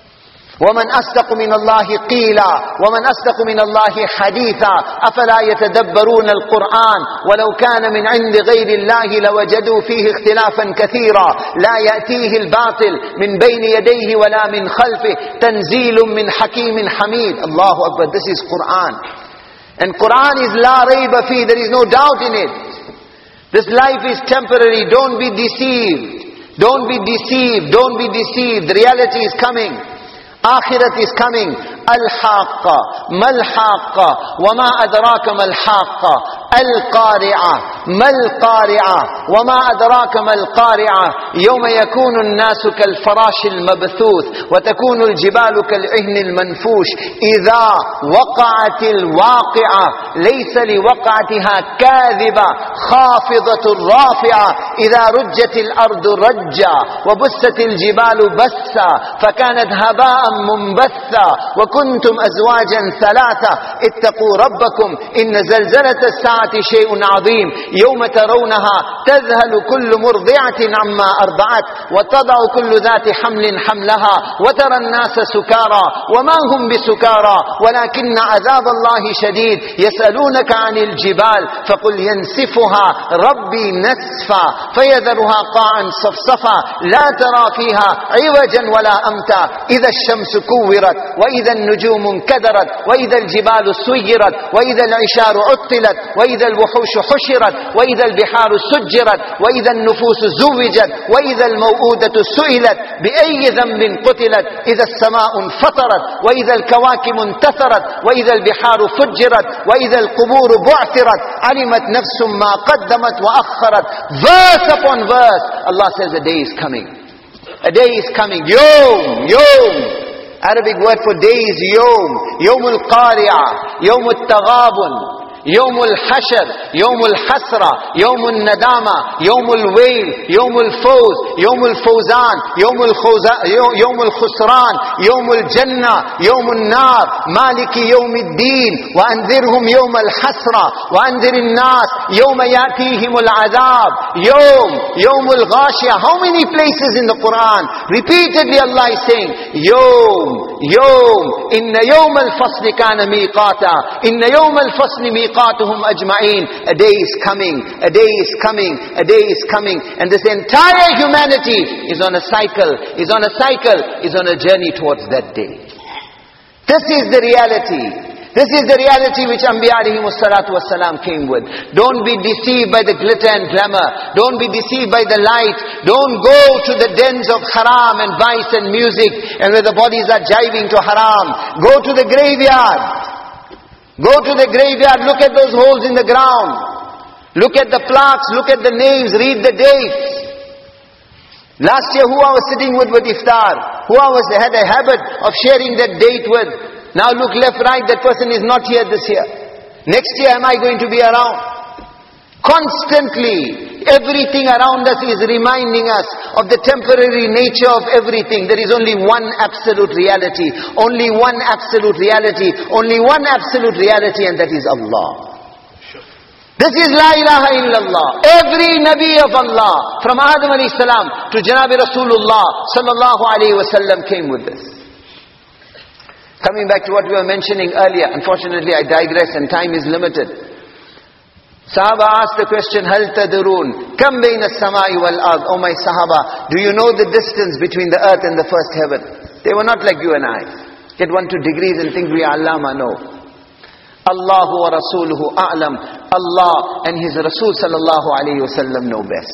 Speaker 2: وَمَنْ أَصْدَقُ مِنَ اللَّهِ قِيلًا وَمَنْ أَصْدَقُ مِنَ اللَّهِ حَدِيثًا أَفَلَا يَتَدَبَّرُونَ الْقُرْآنَ وَلَوْ كَانَ مِنْ عِنْدِ غَيْرِ اللَّهِ لَوَجَدُوا فِيهِ اخْتِلَافًا كَثِيرًا لَا يَأْتِيهِ الْبَاطِلُ مِنْ بَيْنِ يَدَيْهِ وَلَا مِنْ خَلْفِهِ تَنْزِيلٌ مِنْ حَكِيمٍ حَمِيدٍ. Allahu Akbar. This is Quran. And Quran is la rayba fi, there is no doubt in it. This life is temporary. Don't be deceived. Don't be deceived. Don't be deceived. The reality is coming. Akhirat is coming. Al-Haqqa, Mal-Haqqa, Wama adraka Mal-Haqqa, Al-Qari'a, Mal-Qari'a, Wama adraka Mal-Qari'a, Yawma yakunu an-nasu kal-farashi al-mabthuth, wa takunu al-jibalu kal-ihni al-manfush, idha waqa'ati al-waqi'a, laysa li-waqa'atiha kadhiba, khafidatu al-rafi'a, idha rujjati al-ardu rajja, wa bussati al-jibalu bassa, fakanat haba'an munbatha, wa كنتم أزواجا ثلاثة اتقوا ربكم إن زلزلة الساعة شيء عظيم يوم ترونها تذهل كل مرضعة عما أرضعت وتضع كل ذات حمل حملها وترى الناس سكارى وما هم بسكارى ولكن عذاب الله شديد يسألونك عن الجبال فقل ينسفها ربي نسفا فيذرها قاعا صفصفا لا ترى فيها عوجا ولا أمتا إذا الشمس كورت وإذا النجوم انكدرت وإذا الجبال سيرت وإذا العشار عطلت وإذا الوحوش حشرت وإذا البحار سجرت وإذا النفوس زوجت وإذا الموءودة سئلت بأي ذنب قتلت إذا السماء انفطرت وإذا الكواكب انتثرت وإذا البحار فجرت وإذا القبور بعثرت علمت نفس ما قدمت وأخرت. Verse upon verse, Allah says a day is coming. A day is coming. Yom, Yom. Arabic word for day is Yom. Yom al-Qari'ah, Yom al-Taghabun, Yom al-Hashr, Yom al-Hasra, Yom al-Nadama, Yom al-Wail, Yom al-Fawz, Yom al-Fawzan, Yom al-Khusran, Yom al-Jannah, Yom al-Nar, Maliki Yom al-Din, wa anzirhum Yom al-Hasra, wa anzir al-Nas, Yom yatihim al-Adhab, Yom, Yom al-Ghashiyah. How many places in the Quran? Repeatedly Allah is saying, Yom, Yom, inna Yom al-Fasli kana miqata, inna Yom al-Fasli miqata. A day is coming, a day is coming, a day is coming, and this entire humanity is on a cycle, is on a cycle, is on a journey towards that day. This is the reality. This is the reality which Anbiya alayhimus salatu wassalam came with. Don't be deceived by the glitter and glamour. Don't be deceived by the light. Don't go to the dens of haram and vice and music and where the bodies are jiving to haram. Go to the graveyard. Go to the graveyard, look at those holes in the ground. Look at the plaques, look at the names, read the dates. Last year who I was sitting with with iftar, who I was had a habit of sharing that date with. Now look left, right, that person is not here this year. Next year, am I going to be around? Constantly, everything around us is reminding us of the temporary nature of everything. There is only one absolute reality. Only one absolute reality. Only one absolute reality, and that is Allah. This is La ilaha illallah. Every Nabi of Allah, from Adam alayhi salam to Janabi Rasulullah sallallahu alayhi wa sallam, came with this. Coming back to what we were mentioning earlier, unfortunately I digress and time is limited. Sahaba asked the question, هَلْ تَدْرُونَ كَمْ بَيْنَ السَّمَاءِ وَالْأَرْضِ. Oh my Sahaba, do you know the distance between the earth and the first heaven? They were not like you and I. Get one, two degrees and think we are Allama. No. Allahu wa Rasuluhu a'lam. Allah and His Rasul sallallahu alayhi wa sallam know best.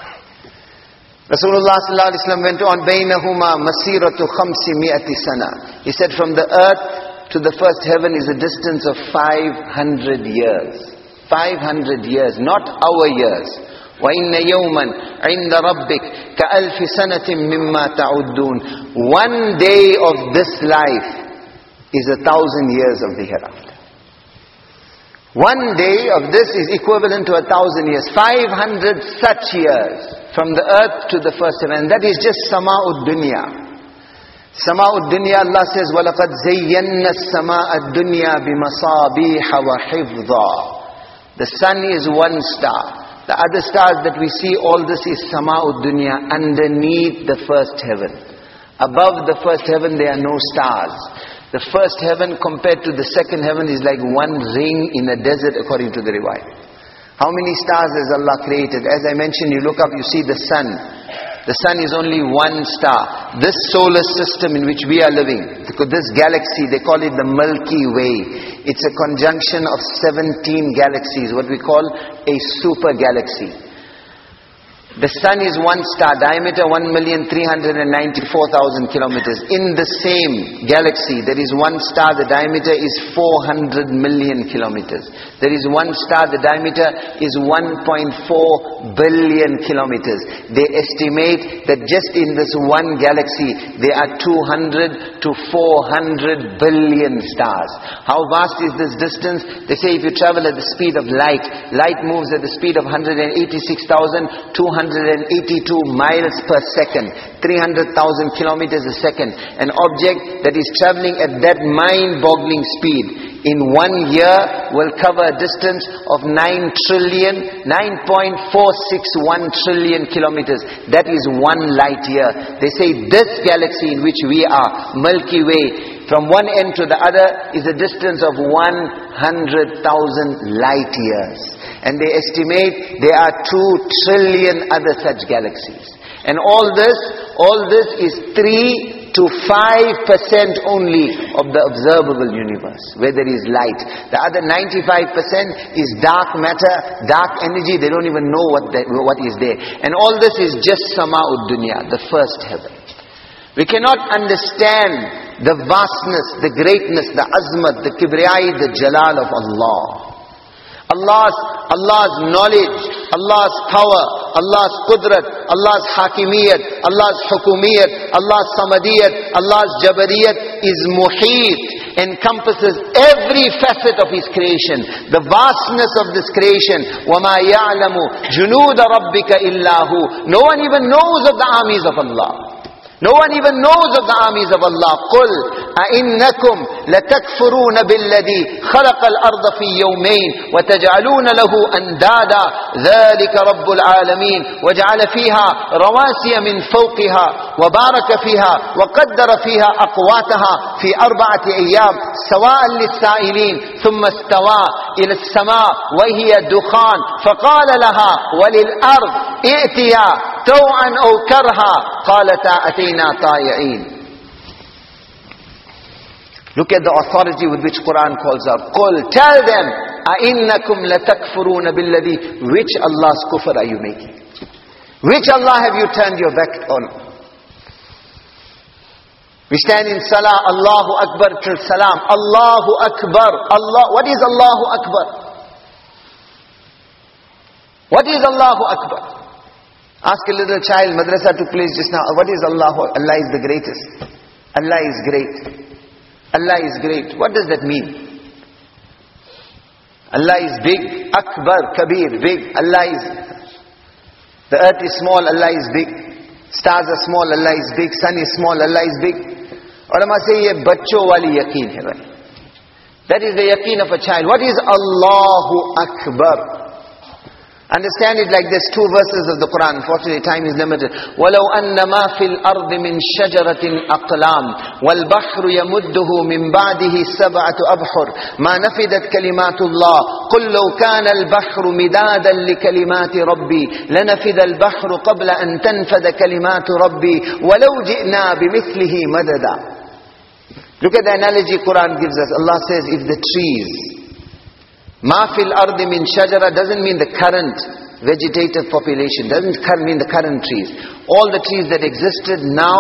Speaker 2: Rasulullah sallallahu alayhi wa sallam went on, بَيْنَهُمَا مَسِيرَةُ خَمْسِ مِئَةِ سَنَةٍ. He said from the earth to the first heaven is a distance of five hundred years. five hundred years, not our years. وَإِنَّ يَوْمًا عِنْدَ رَبِّكَ كَأَلْفِ سَنَةٍ مِمَّا تَعُدُّونَ. One day of this life is a thousand years of the hereafter. One day of this is equivalent to a thousand years. five hundred such years from the earth to the first heaven. And that is just Sama'ud Dunya. Sama'ud Dunya, Allah says, وَلَقَدْ زَيَّنَّا السَّمَاءَ الدُّنْيَا بِمَصَابِيحَ وَحِفْظًا. The sun is one star. The other stars that we see, all this is Sama'ud Dunya, underneath the first heaven. Above the first heaven there are no stars. The first heaven compared to the second heaven is like one ring in a desert according to the riwayah. How many stars has Allah created? As I mentioned, you look up, you see the sun. The sun is only one star. This solar system in which we are living, this galaxy, they call it the Milky Way. It's a conjunction of seventeen galaxies, what we call a super galaxy. The sun is one star, diameter one million three hundred ninety-four thousand kilometers. In the same galaxy, there is one star, the diameter is four hundred million kilometers. There is one star, the diameter is one point four billion kilometers. They estimate that just in this one galaxy, there are two hundred to four hundred billion stars. How vast is this distance? They say if you travel at the speed of light, light moves at the speed of one hundred eighty-six thousand two hundred eighty-two miles per second, three hundred thousand kilometers a second. An object that is traveling at that mind-boggling speed in one year will cover a distance of nine trillion, nine point four six one trillion kilometers. That is one light year. They say this galaxy in which we are, Milky Way, from one end to the other is a distance of one hundred thousand light years. And they estimate there are two trillion other such galaxies. And all this, all this is three to five percent only of the observable universe, where there is light. The other ninety-five percent is dark matter, dark energy. They don't even know what, they, what is there. And all this is just Sama'ud Dunya, the first heaven. We cannot understand the vastness, the greatness, the azmat, the kibriyai, the jalal of Allah. Allah's, Allah's knowledge, Allah's power, Allah's qudrat, Allah's hakimiyat, Allah's hukumiyat, Allah's samadiyat, Allah's jabariyat is muheet, encompasses every facet of His creation. The vastness of this creation. وَمَا يَعْلَمُ جُنُودَ رَبِّكَ إِلَّا هُ. No one even knows of the armies of Allah. No one even knows of the armies of Allah. قُلْ أَإِنَّكُمْ لَتَكْفُرُونَ بِالَّذِي خَلَقَ الْأَرْضَ فِي يَوْمَيْنِ وَتَجْعَلُونَ لَهُ أَنْدَادًا ذَلِكَ رَبُّ الْعَالَمِينَ وَجَعَلَ فِيهَا رَوَاسِيَ مِنْ فَوْقِهَا وَبَارَكَ فِيهَا وَقَدَّرَ فِيهَا أَقْوَاتَهَا فِي أَرْبَعَةِ أَيَّامٍ سَوَاءً لِلسَّائِلِينَ ثُمَّ اسْتَوَى إِلَى السَّمَاءِ وَهِيَ دُخَانٌ فَقَالَ لَهَا وَلِلْأَرْضِ ائْتِيَا طَوْعًا أَوْ كَرْهًا قَالَتَا أَتَيْنَا طَائِعِينَ. Look at the authority with which Quran calls out. قُلْ, tell them, أَإِنَّكُمْ لَتَكْفُرُونَ بِالَّذِي. Which Allah's kufr are you making? Which Allah have you turned your back on? We stand in salah, Allahu Akbar till salam. Allahu Akbar. Allah. What is Allahu Akbar? What is Allahu Akbar? Ask a little child, madrasa took place just now. What is Allah? Allah is the greatest. Allah is great. Allah is great. What does that mean? Allah is big. Akbar, Kabir, big. Allah is... The earth is small, Allah is big. Stars are small, Allah is big. Sun is small, Allah is big. Ulama say, ye bachcho wali yaqeen hai bhai. That is the yaqeen of a child. What is Allahu Akbar? Understand it like this, two verses of the Quran. Unfortunately, time is limited. وَلَوْ أَنَّ مَا فِي الْأَرْضِ مِنْ شَجَرَةٍ أَقْلَامٍ وَالْبَحْرُ يَمُدُّهُ مِنْ بَعْدِهِ سَبْعَةُ أَبْحُرٍ مَا نَفِدَتْ كَلِمَاتُ اللَّهِ قُلْ لَوْ كَانَ الْبَحْرُ مِدَادًا لِكَلِمَاتِ رَبِّي لَنَفِدَ الْبَحْرُ قَبْلَ أَنْ تَنْفَدَ كَلِمَاتُ رَبِّي وَلَوْ جِئْنَا بِمِثْلِهِ مَدَدًا. Look at the analogy Quran gives us. Allah says, if the trees... Ma fil ardi min shajara doesn't mean the current vegetative population, doesn't mean the current trees. All the trees that existed now,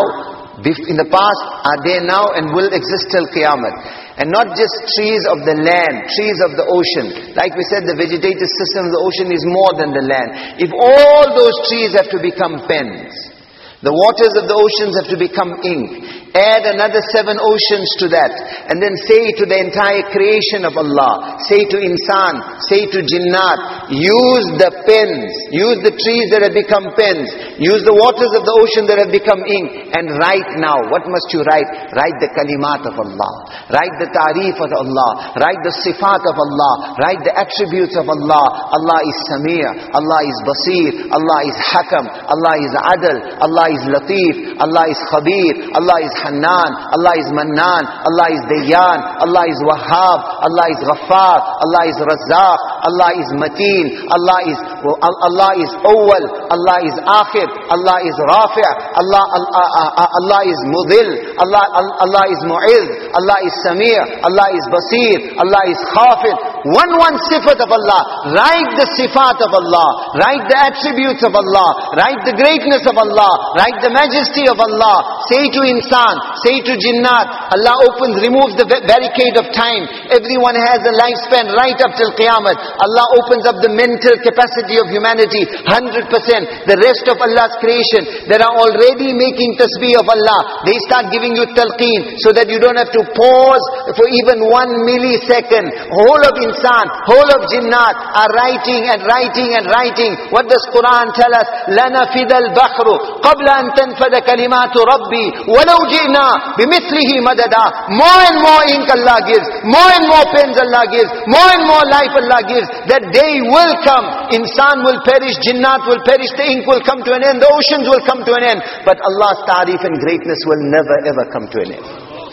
Speaker 2: in the past, are there now and will exist till Qiyamah. And not just trees of the land, trees of the ocean. Like we said, the vegetative system of the ocean is more than the land. If all those trees have to become pens, the waters of the oceans have to become ink. Add another seven oceans to that. And then say to the entire creation of Allah, say to insan, say to jinnat, use the pens, use the trees that have become pens, use the waters of the ocean that have become ink, and write now. What must you write? Write the kalimat of Allah. Write the ta'reef of Allah. Write the sifat of Allah. Write the attributes of Allah. Allah is Samir. Allah is Basir. Allah is Hakam. Allah is Adl. Allah is Latif. Allah is Khabir. Allah is Hannan, Allah is Mannan, Allah is Dayyan, Allah is Wahhab, Allah is Ghaffar, Allah is Razzaq, Allah is Mateen, Allah is Allah is Awwal, Allah is Akhir, Allah is Rafi', Allah Allah, Allah is Mudhil, Allah Allah is Mu'izz, Allah is Samir, Allah is Basir, Allah is Khafid. One one sifat of Allah. Write the sifat of Allah. Write the attributes of Allah. Write the greatness of Allah. Write the majesty of Allah. Say to insan, say to jinnat. Allah opens, removes the barricade of time. Everyone has a lifespan right up till Qiyamah. Allah opens up the mental capacity of humanity, one hundred percent. The rest of Allah's creation that are already making tasbih of Allah, they start giving you talqeen so that you don't have to pause for even one millisecond. Whole of insan, whole of jinnat are writing and writing and writing. What does Quran tell us? لَنَفِدَ الْبَحْرُ قَبْلَ أَن تَنْفَدَ كَلِمَاتُ رَبِّي وَلَوْ جِئْنَا بِمِثْلِهِ مَدَدًا. More and more ink Allah gives, more and more pens Allah gives, more and more life Allah gives. That day will come. Insan will perish, jinnat will perish, the ink will come to an end, the oceans will come to an end. But Allah's ta'reef and greatness will never ever come to an end.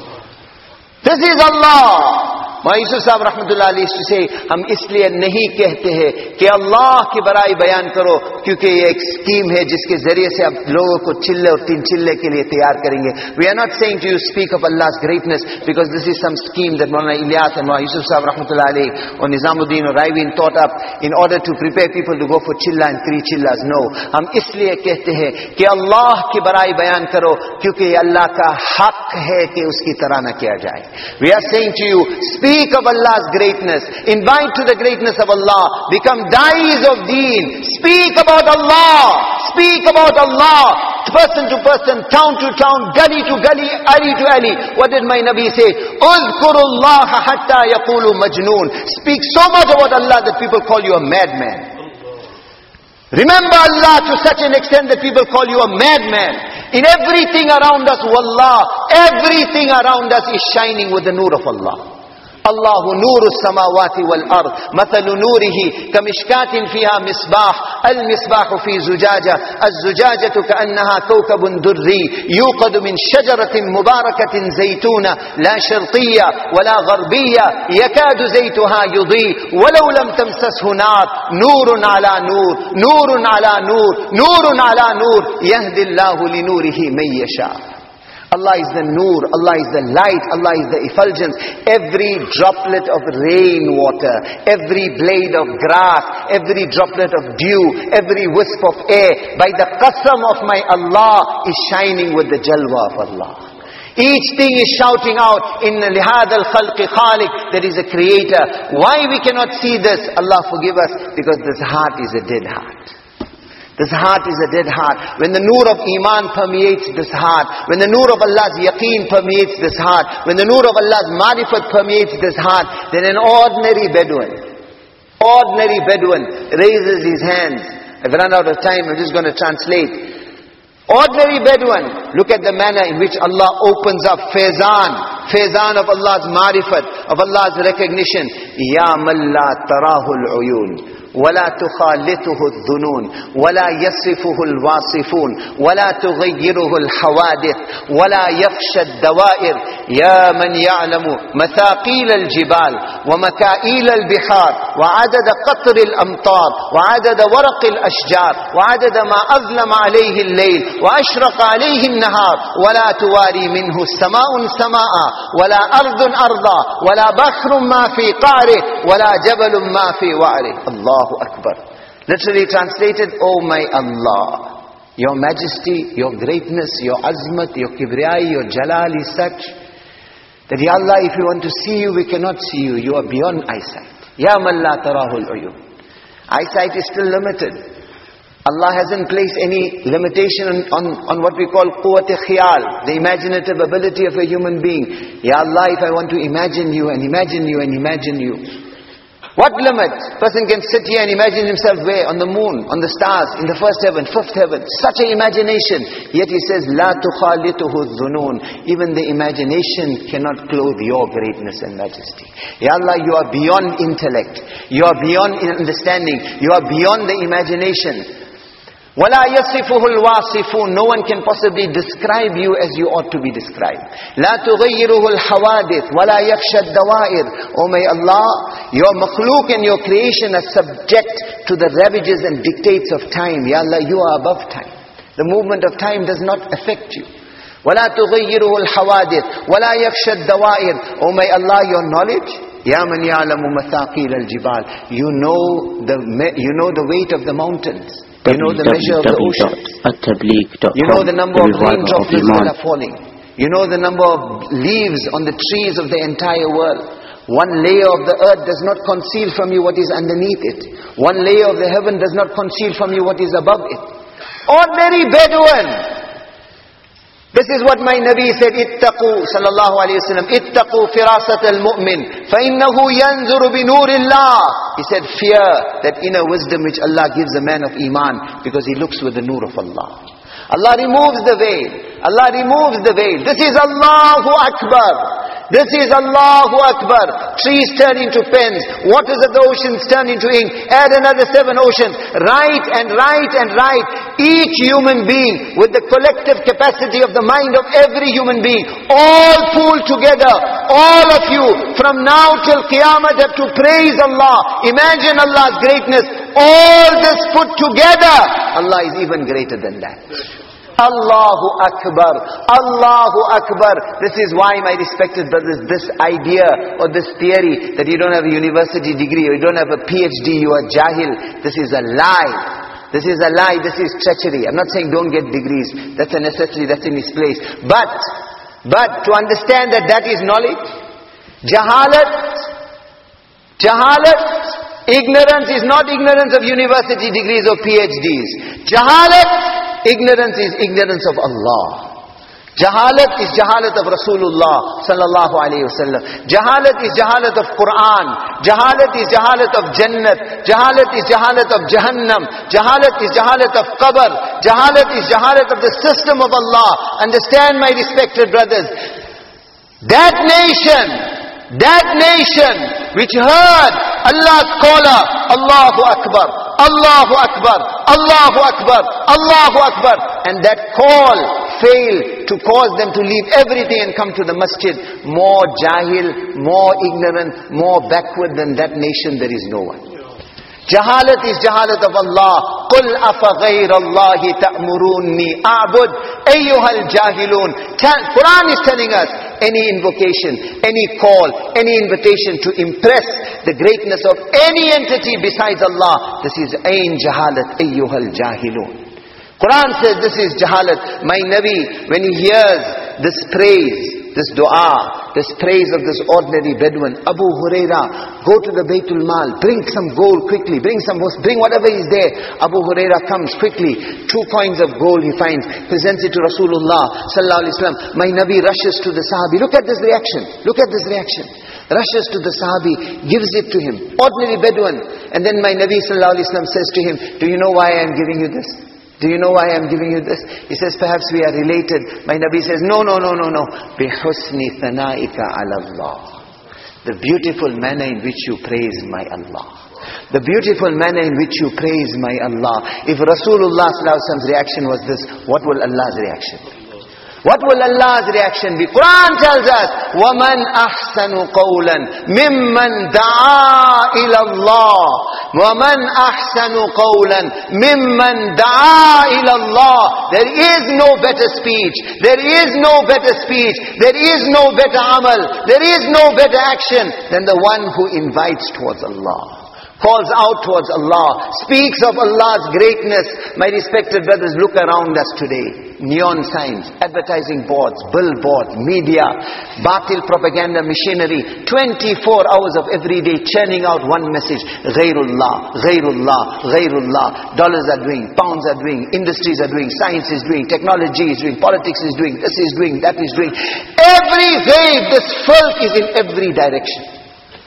Speaker 2: This is Allah. Maulana Yusuf Sahib Rahmatullah Alayhi used to say, हम इसलिए नहीं कहते हैं कि अल्लाह की बड़ाई बयान करो, क्योंकि ये एक स्कीम है जिसके जरिए से आप लोगों को चिल्ले और तीन चिल्ले के लिए तैयार करेंगे. We are not saying to you speak of Allah's greatness because this is some scheme that Maulana Ilyas and Maulana Yusuf Sahib Rahmatullah Alayhi or Nizamuddin or Raivin thought up in order to prepare people to go for chilla and three chillas. No, हम इसलिए कहते हैं कि अल्लाह की बड़ाई बयान करो, क्योंकि अल्लाह का हक है कि उसकी तरह न किया जाए. We are saying to you, speak Speak of Allah's greatness. Invite to the greatness of Allah. Become da'is of deen. Speak about Allah. Speak about Allah. Person to person, town to town, gully to gully, alley to alley. What did my Nabi say? اذكروا الله حتى يقولوا مجنون. Speak so much about Allah that people call you a madman. Remember Allah to such an extent that people call you a madman. In everything around us, wallah, everything around us is shining with the nur of Allah. الله نور السماوات والأرض مثل نوره كمشكاة فيها مصباح المصباح في زجاجة الزجاجة كأنها كوكب دري يوقد من شجرة مباركة زيتونة لا شرقية ولا غربية يكاد زيتها يضيء ولو لم تمسسه نار نور على نور نور على نور نور على نور يهدي الله لنوره من يشاء. Allah is the nur, Allah is the light, Allah is the effulgence. Every droplet of rainwater, every blade of grass, every droplet of dew, every wisp of air, by the qasam of my Allah, is shining with the jalwa of Allah. Each thing is shouting out, Inna lihad al-khalqi khaliq, there is a creator. Why we cannot see this? Allah forgive us, because this heart is a dead heart. This heart is a dead heart. When the nur of Iman permeates this heart, when the nur of Allah's yaqeen permeates this heart, when the nur of Allah's marifat permeates this heart, then an ordinary Bedouin, Ordinary Bedouin raises his hands. I've run out of time, I'm just going to translate. Ordinary Bedouin, look at the manner in which Allah opens up Faizan. Faizan of Allah's marifat, of Allah's recognition. Ya man la tarahu al-uyun. ولا تخالطه الظنون ولا يصفه الواصفون ولا تغيره الحوادث ولا يخشى الدوائر يا من يعلم مثاقيل الجبال ومكائيل البحار وعدد قطر الأمطار وعدد ورق الأشجار وعدد ما أظلم عليه الليل وأشرق عليه النهار ولا تواري منه سماء سماء ولا أرض أرضا ولا بحر ما في قعره ولا جبل ما في وعره. Allahu Akbar. Literally translated, Oh my Allah, your majesty, your greatness, your azmat, your kibriyai, your jalal is such that Ya Allah, if we want to see you, we cannot see you. You are beyond eyesight. Ya man la tarahul uyun. Eyesight is still limited. Allah hasn't placed any limitation on, on what we call quwwat-e khiyal, the imaginative ability of a human being. Ya Allah, if I want to imagine you and imagine you and imagine you, what limit? Person can sit here and imagine himself where? On the moon, on the stars, in the first heaven, fifth heaven. Such an imagination. Yet he says, La tukhalituhu dhunun. Even the imagination cannot clothe your greatness and majesty. Ya Allah, you are beyond intellect. You are beyond understanding. You are beyond the imagination. وَلَا يَصِفُهُ الْوَاصِفُونَ. No one can possibly describe you as you ought to be described. لَا تُغَيِّرُهُ الْحَوَادِث وَلَا يَخْشَى الدَّوَائِرِ. Oh may Allah, your makhluk and your creation are subject to the ravages and dictates of time. Ya Allah, you are above time. The movement of time does not affect you. وَلَا تُغَيِّرُهُ الْحَوَادِث وَلَا يَخْشَى الدَّوَائِرِ. Oh may Allah, your knowledge, يَا مَنْ يَعْلَمُ مَثَاقِيلَ الْجِبَالِ. You know the you know the weight of the mountains. You know the measure of the ocean. You know the number of rain droplets that are falling. You know the number of leaves on the trees of the entire world. One layer of the earth does not conceal from you what is underneath it. One layer of the heaven does not conceal from you what is above it. Ordinary Bedouin. This is what my Nabi said, Ittaqu, sallallahu alayhi wa sallam, Ittaqu firasat al-mu'min, فَإِنَّهُ يَنْزُرُ بِنُورِ اللَّهِ. He said, fear that inner wisdom which Allah gives a man of Iman, because he looks with the nur of Allah. Allah removes the veil. Allah removes the veil. This is Allahu Akbar. This is Allahu Akbar. Trees turn into pens. Waters of the oceans turn into ink. Add another seven oceans. Write and write and write. Each human being with the collective capacity of the mind of every human being. All pooled together. All of you from now till Qiyamah have to praise Allah. Imagine Allah's greatness. All this put together. Allah is even greater than that. Allahu Akbar, Allahu Akbar. This is why, my respected brothers, this idea or this theory that you don't have a university degree or you don't have a P H D, you are jahil, this is a lie. This is a lie, this is treachery. I'm not saying don't get degrees, that's a necessity, that's in its place. But, but to understand that that is knowledge, jahalat, jahalat, ignorance is not ignorance of university degrees or P H Ds. Jahalat, ignorance is ignorance of Allah. Jahalat is jahalat of Rasulullah sallallahu alayhi wa sallam. Jahalat is jahalat of Quran. Jahalat is jahalat of Jannat. Jahalat is jahalat of Jahannam. Jahalat is jahalat of Qabr. Jahalat is jahalat of the system of Allah. Understand, my respected brothers, that nation, that nation which heard Allah's caller, Allahu Akbar, Allahu Akbar, Allahu Akbar, Allahu Akbar, and that call failed to cause them to leave everything and come to the masjid. More jahil, more ignorant, more backward than that nation, there is no one. Jahalat is jahalat of Allah. قُلْ أَفَغَيْرَ اللَّهِ تَأْمُرُونِّي أَعْبُدْ أَيُّهَا الْجَاهِلُونَ. Quran is telling us, any invocation, any call, any invitation to impress the greatness of any entity besides Allah, this is ayn jahalat ayyuhal jahilun. Quran says this is jahalat. My Nabi, when he hears this praise, this dua, this praise of this ordinary Bedouin, Abu Huraira, go to the Baytul Mal, bring some gold quickly, bring some, bring whatever is there. Abu Huraira comes quickly, two coins of gold he finds, presents it to Rasulullah sallallahu alaihi wasallam. My Nabi rushes to the Sahabi. Look at this reaction. Look at this reaction. rushes to the Sahabi, gives it to him. Ordinary Bedouin. And then my Nabi sallallahu alaihi wasallam says to him, do you know why I am giving you this? Do you know why I am giving you this? He says, perhaps we are related. My Nabi says, no, no, no, no, no. بِحُسْنِ ثَنَائِكَ عَلَى اللَّهِ. The beautiful manner in which you praise my Allah. The beautiful manner in which you praise my Allah. If Rasulullah sallallahu alaihi wasallam's reaction was this, what will Allah's reaction be? What will Allah's reaction be? Quran tells us, وَمَنْ أَحْسَنُ قَوْلًا مِمَّنْ دَعَا إِلَى اللَّهِ وَمَنْ أَحْسَنُ قَوْلًا مِمَّنْ دَعَا إِلَى اللَّهِ. There is no better speech. There is no better speech. There is no better amal. There is no better action than the one who invites towards Allah. Calls out towards Allah, speaks of Allah's greatness. My respected brothers, look around us today. Neon signs, advertising boards, billboards, media, batil propaganda machinery, twenty-four hours of every day churning out one message. Ghairullah, Ghairullah, Ghairullah. Dollars are doing, pounds are doing, industries are doing, science is doing, technology is doing, politics is doing, this is doing, that is doing. Every day this filth is in every direction.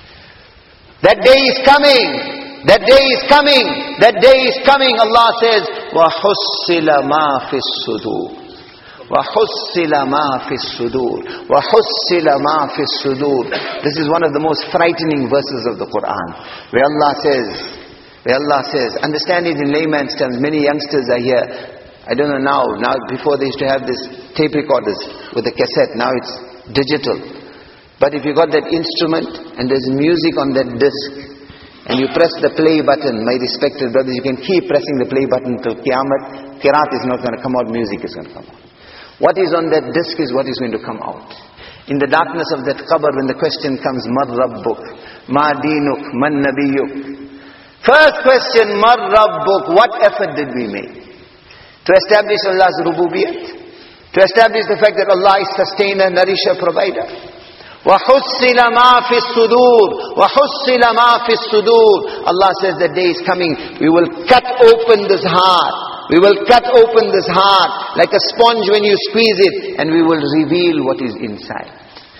Speaker 2: That day is coming. That day is coming. That day is coming. Allah says, وَحُصِّلَ مَا فِي الصُّدُورِ وَحُصِّلَ مَا فِي الصُّدُورِ وَحُصِّلَ مَا فِي الصُّدُورِ. This is one of the most frightening verses of the Quran. Where Allah says, where Allah says, understand it in layman's terms. Many youngsters are here. I don't know now. Now, before they used to have this tape recorders with a cassette. Now it's digital. But if you got that instrument and there's music on that disc and you press the play button, my respected brothers, you can keep pressing the play button till Qiyamah. Qiraat is not going to come out, music is going to come out. What is on that disc is what is going to come out. In the darkness of that qabr, when the question comes, Mar Rabbuk, Ma Dinuk, Man Nabiyuk. First question, Mar Rabbuk, what effort did we make? To establish Allah's rububiyyat? To establish the fact that Allah is sustainer, nourisher, provider? وَحُصِّلَ مَا فِي الصُّدُورِ وَحُصِّلَ مَا فِي الصُّدُورِ. Allah says the day is coming. We will cut open this heart. We will cut open this heart like a sponge when you squeeze it, and we will reveal what is inside.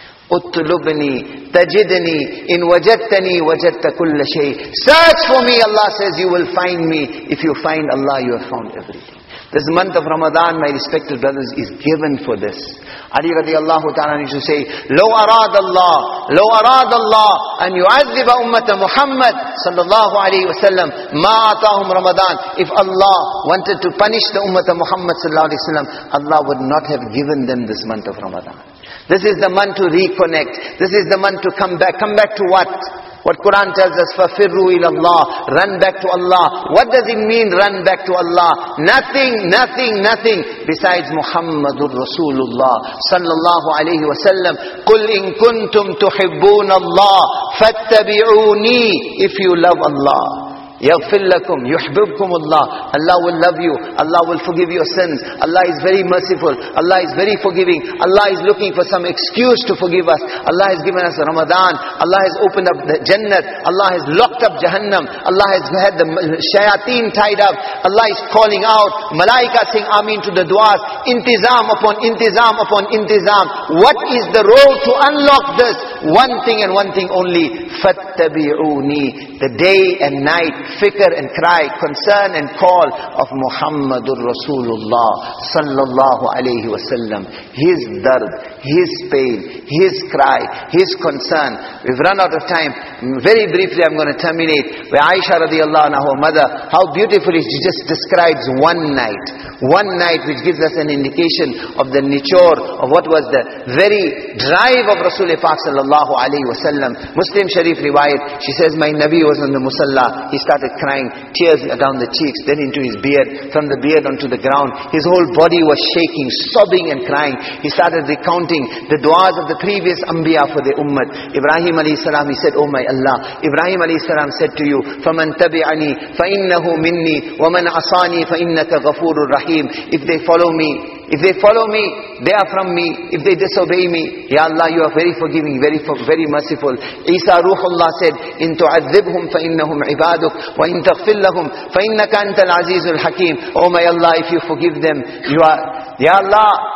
Speaker 2: اُطْلُبْنِي تَجِدْنِي إِنْ وَجَدْتَنِي وَجَدْتَ كُلَّ شَيْءٍ. Search for me, Allah says, you will find me. If you find Allah, you have found everything. This month of Ramadan, my respected brothers, is given for this. Ali radiallahu ta'ala used to say, لو أراد الله لو أراد الله أن يعذب أمة محمد صلى الله عليه وسلم ما أعطاهم رمضان. If Allah wanted to punish the ummah of Muhammad sallallahu alaihi wasallam, Allah would not have given them this month of Ramadan. This is the month to reconnect. This is the month to come back. Come back to what? What Quran tells us, فَفِرُّوا إِلَى اللَّهِ. Run back to Allah. What does it mean, run back to Allah? Nothing, nothing, nothing besides Muhammadur Rasulullah sallallahu alayhi wa sallam. قُلْ إِن كُنْتُمْ تُحِبُّونَ اللَّهِ فَاتَّبِعُونِي. If you love Allah, يَغْفِرْ لَكُمْ يُحْبِبْكُمُ اللَّهِ. Allah will love you. Allah will forgive your sins. Allah is very merciful. Allah is very forgiving. Allah is looking for some excuse to forgive us. Allah has given us Ramadan. Allah has opened up the Jannat. Allah has locked up Jahannam. Allah has had the shayateen tied up. Allah is calling out. Malaika saying Ameen to the du'as. Intizam upon intizam upon intizam. What is the road to unlock this? One thing and one thing only. فَاتَّبِعُونِي. The day and night fikr and cry, concern and call of Muhammadur Rasulullah sallallahu alayhi wasallam. His dard, his pain, his cry, his concern. We've run out of time. Very briefly I'm going to terminate. Where Aisha radiallahu anha, her mother, how beautifully she just describes one night. One night which gives us an indication of the nature of what was the very drive of Rasulullah Pak sallallahu alayhi wasallam. Muslim Sharif riwayat, she says, my Nabi was on the musalla. He started crying, tears down the cheeks, then into his beard, from the beard onto the ground. His whole body was shaking, sobbing and crying. He started recounting the du'as of the previous Anbiya for the ummah. Ibrahim alayhi salam, he said, oh my Allah. Ibrahim alayhi salam said to you, فَمَنْ تَبِعَنِي فَإِنَّهُ مِنِّي وَمَنْ عَصَانِي فَإِنَّكَ غَفُورٌ رَحِيمٌ. If they follow me, if they follow me, they are from me. If they disobey me, Ya Allah, you are very forgiving, very very merciful. Isa Ruhullah said, إِن تُعَذِّبْهُمْ فَإِنَّهُمْ عِبَادُكَ وَإِن تَغْفِرْ لَهُمْ فَإِنَّكَ أَنْتَ الْعَزِيزُ الْحَكِيمُ. Oh my Allah, if you forgive them, you are, Ya Allah,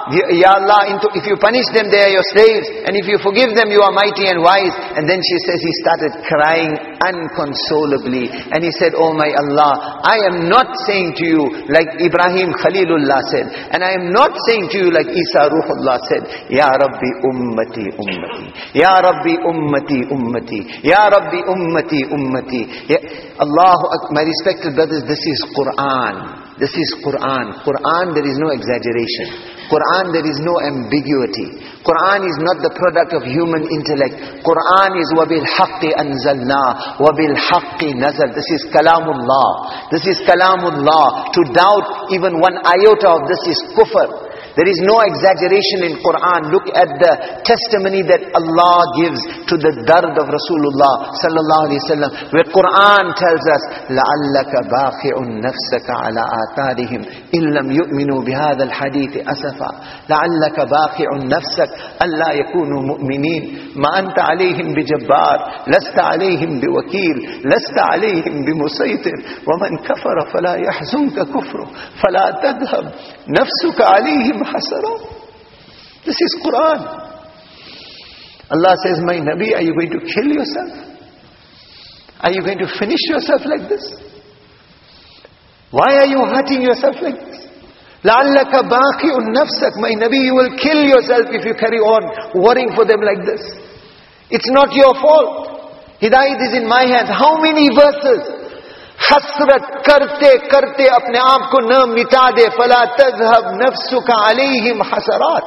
Speaker 2: Ya Allah, if you punish them, they are your slaves. And if you forgive them, you are mighty and wise. And then she says he started crying unconsolably. And he said, oh my Allah, I am not saying to you like Ibrahim Khalilullah said. And I am not saying to you like Isa Ruhullah said. Ya Rabbi ummati ummati. Ya Rabbi ummati ummati. Ya Rabbi ummati ummati. Ya Allah, my respected brothers, this is Quran. This is Quran. Quran, there is no exaggeration. Quran, there is no ambiguity. Quran is not the product of human intellect. Quran is وَبِالْحَقِّ أَنزَلْنَا وَبِالْحَقِّ نَزَلْ. This is Kalamullah. This is Kalamullah. To doubt even one iota of this is kufr. There is no exaggeration in Quran. Look at the testimony that Allah gives to the dard of Rasulullah sallallahu alaihi wasallam, where Quran tells us, لَعَلَّكَ بَاخِعٌ نَفْسَكَ عَلَىٰ آثَارِهِمْ إِن لَّمْ يُؤْمِنُوا بِهَذَا الْحَدِيثِ أَسَفًا لَعَلَّكَ بَاخِعٌ نَفْسَكَ أَلَّا يَكُونُوا مُؤْمِنِينَ مَا أَنْتَ عَلَيْهِمْ بِجَبَّارٍ لَسْتَ عَلَيْهِمْ بِوَكِيلٍ لَسْتَ عَلَيْهِمْ بِمُسَيْطِرٍ وَمَنْ كَفَرَ فَلَا يَحْزُنْكَ كُفْرُهُ فَلَا تَذْهَبْ نَفْسُكَ عَلَيْهِمْ حَسَرًا. This is Quran. Allah says, my Nabi, are you going to kill yourself? Are you going to finish yourself like this? Why are you hurting yourself like this? لَعَلَّكَ بَاقِعٌ نَفْسَكَ. My Nabi, you will kill yourself if you carry on worrying for them like this. It's not your fault. Hidayat is in my hands. How many verses? حسرت کرتے کرتے اپنے آپ کو نہ مٹا دے فلا تذهب نفسك عليهم حسرات.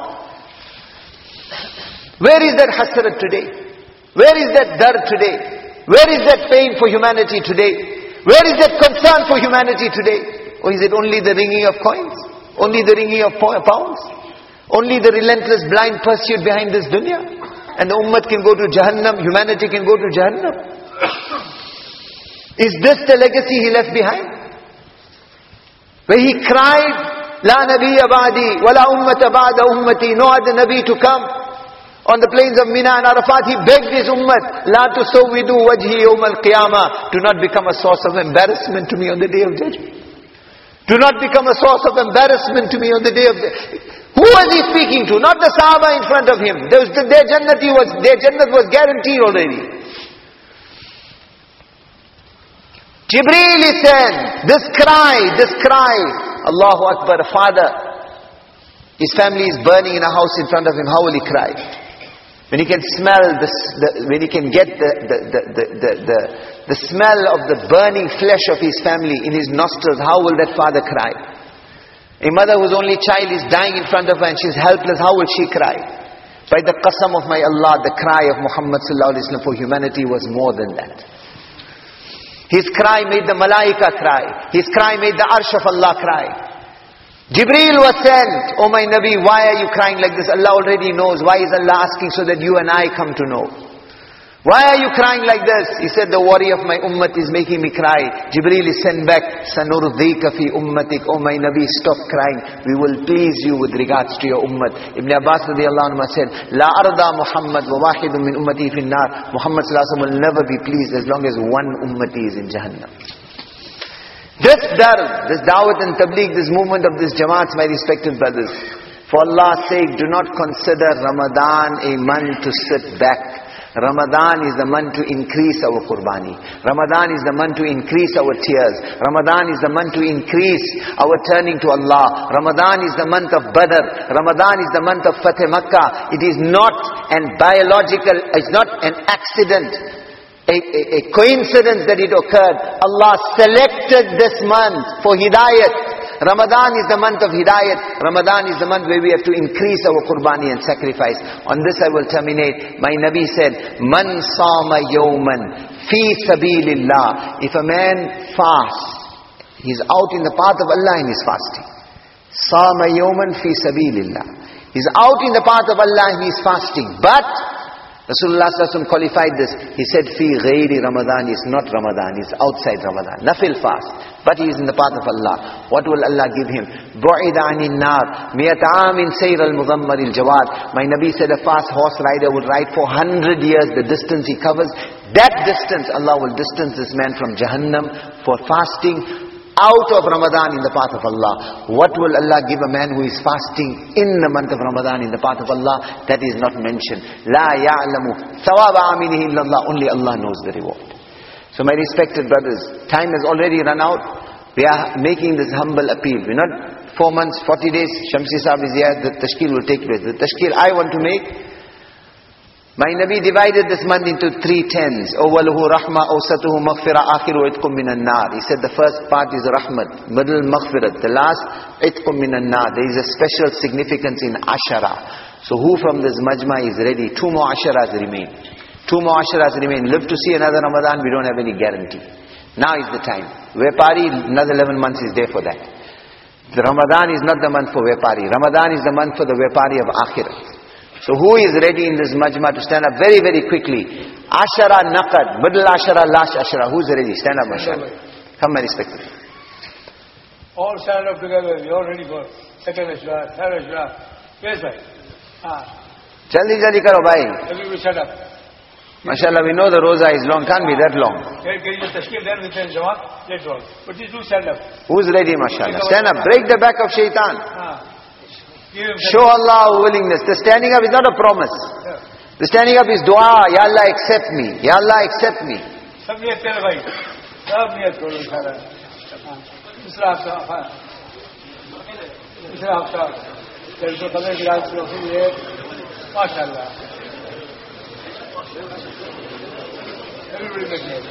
Speaker 2: Where is that hasrat today? Where is that dard today? Where is that pain for humanity today? Where is that concern for humanity today? Or is it only the ringing of coins? Only the ringing of pounds? Only the relentless blind pursuit behind this dunya? And the ummah can go to Jahannam, humanity can go to Jahannam? Is this the legacy he left behind? Where he cried, La Nabiyya ba'di, wa la ummata ba'da ummati, no other Nabi to come. On the plains of Mina and Arafat, he begged his ummah, La tusawwidu wajhi yawm al-qiyamah, do not become a source of embarrassment to me on the day of judgment. Do not become a source of embarrassment to me on the day of judgment. Who was he speaking to? Not the Sahaba in front of him. There was, their Jannat was, their Jannat was guaranteed already. Jibreel is sent. This cry, this cry. Allahu Akbar, a father. His family is burning in a house in front of him. How will he cry? When he can smell this, the, when he can get the, the, the, the, the, the, the smell of the burning flesh of his family in his nostrils, how will that father cry? A mother whose only child is dying in front of her and she's helpless, how will she cry? By the qasam of my Allah, the cry of Muhammad sallallahu alaihi wasallam for humanity was more than that. His cry made the malaika cry. His cry made the arsh of Allah cry. Jibreel was sent. Oh my Nabi, why are you crying like this? Allah already knows. Why is Allah asking so that you and I come to know? Why are you crying like this? He said, the worry of my ummah is making me cry. Jibreel is sent back. Sanurdika fi ummatik. Oh my Nabi, stop crying. We will please you with regards to your ummah. Ibn Abbas radiallahu anhu said, La arda Muhammad wa wahidun min ummati fi nar. Muhammad sallallahu alaihi wasallam will never be pleased as long as one ummati is in Jahannam. This dar, this da'wat and tabligh, this movement of this jamaat, my respected brothers, for Allah's sake, do not consider Ramadan a month to sit back. Ramadan is the month to increase our qurbani. Ramadan is the month to increase our tears. Ramadan is the month to increase our turning to Allah. Ramadan is the month of Badr. Ramadan is the month of Fateh Makkah. It is not an biological, it's not an accident, a, a, a coincidence that it occurred. Allah selected this month for hidayat. Ramadan is the month of hidayat. Ramadan is the month where we have to increase our qurbani and sacrifice. On this I will terminate. My Nabi said, Man sama yawman fi sabilillah. If a man fasts, he's out in the path of Allah and he's fasting. Sama yawman fi sabilillah. He's out in the path of Allah and he's fasting. But Rasulullah sallallahu alaihi wasallam qualified this. He said, Fi ghairi Ramadan, is not Ramadan, is outside Ramadan. Nafil fast. But he is in the path of Allah. What will Allah give him? Bu'ida anin nar, miyat amin sayr al-muzammar al-jawad. My Nabi said a fast horse rider would ride for one hundred years, the distance he covers. That distance, Allah will distance this man from Jahannam for fasting out of Ramadan in the path of Allah. What will Allah give a man who is fasting in the month of Ramadan in the path of Allah? That is not mentioned. La ya'lamu thawaba amilihi illallah. Only Allah knows the reward. So my respected brothers, time has already run out. We are making this humble appeal. We're not four months, forty days. Shamsi Sahib is here. The tashkil will take place. The tashkil I want to make. My Nabi divided this month into three tens. Awwaluhu rahma, awsatuhu maghfira, akhiru itqum minan nar. He said the first part is rahmat, middle maghfirat, the last itqum minan nar. There is a special significance in ashara. So who from this majma is ready? Two more asharas remain. Two more asharas remain. Live to see another Ramadan, we don't have any guarantee. Now is the time. Vepari, another eleven months is there for that. The Ramadan is not the month for Vepari. Ramadan is the month for the Vepari of akhirat. So who is ready in this majma to stand up very, very quickly? Ashara naqad, middle ashara, last ashara. Who's ready? Stand up, mashallah. Come, my respected.
Speaker 3: All stand up together. You're all ready for second ashara, third ashara. Yes, bhai. Ah.
Speaker 2: Jaldi, jaldi karo, bhai.
Speaker 3: Everybody shut up.
Speaker 2: Mashallah, we know the roza is long. Can't be that long.
Speaker 3: Get your tashkil there with the jamaat. Let's roll. But you do stand up.
Speaker 2: Who's ready, mashallah? Stand up. Break the back of shaitan.
Speaker 3: Ah.
Speaker 2: Show Allah our willingness. The standing up is not a promise. The standing up is dua. Ya Allah, accept me. Ya Allah, accept me.
Speaker 3: Sab niyat karo bhai. Sab niyat karo inshallah. Isra after. Isra after. There is a color glass of here. MashaAllah. Everybody make it.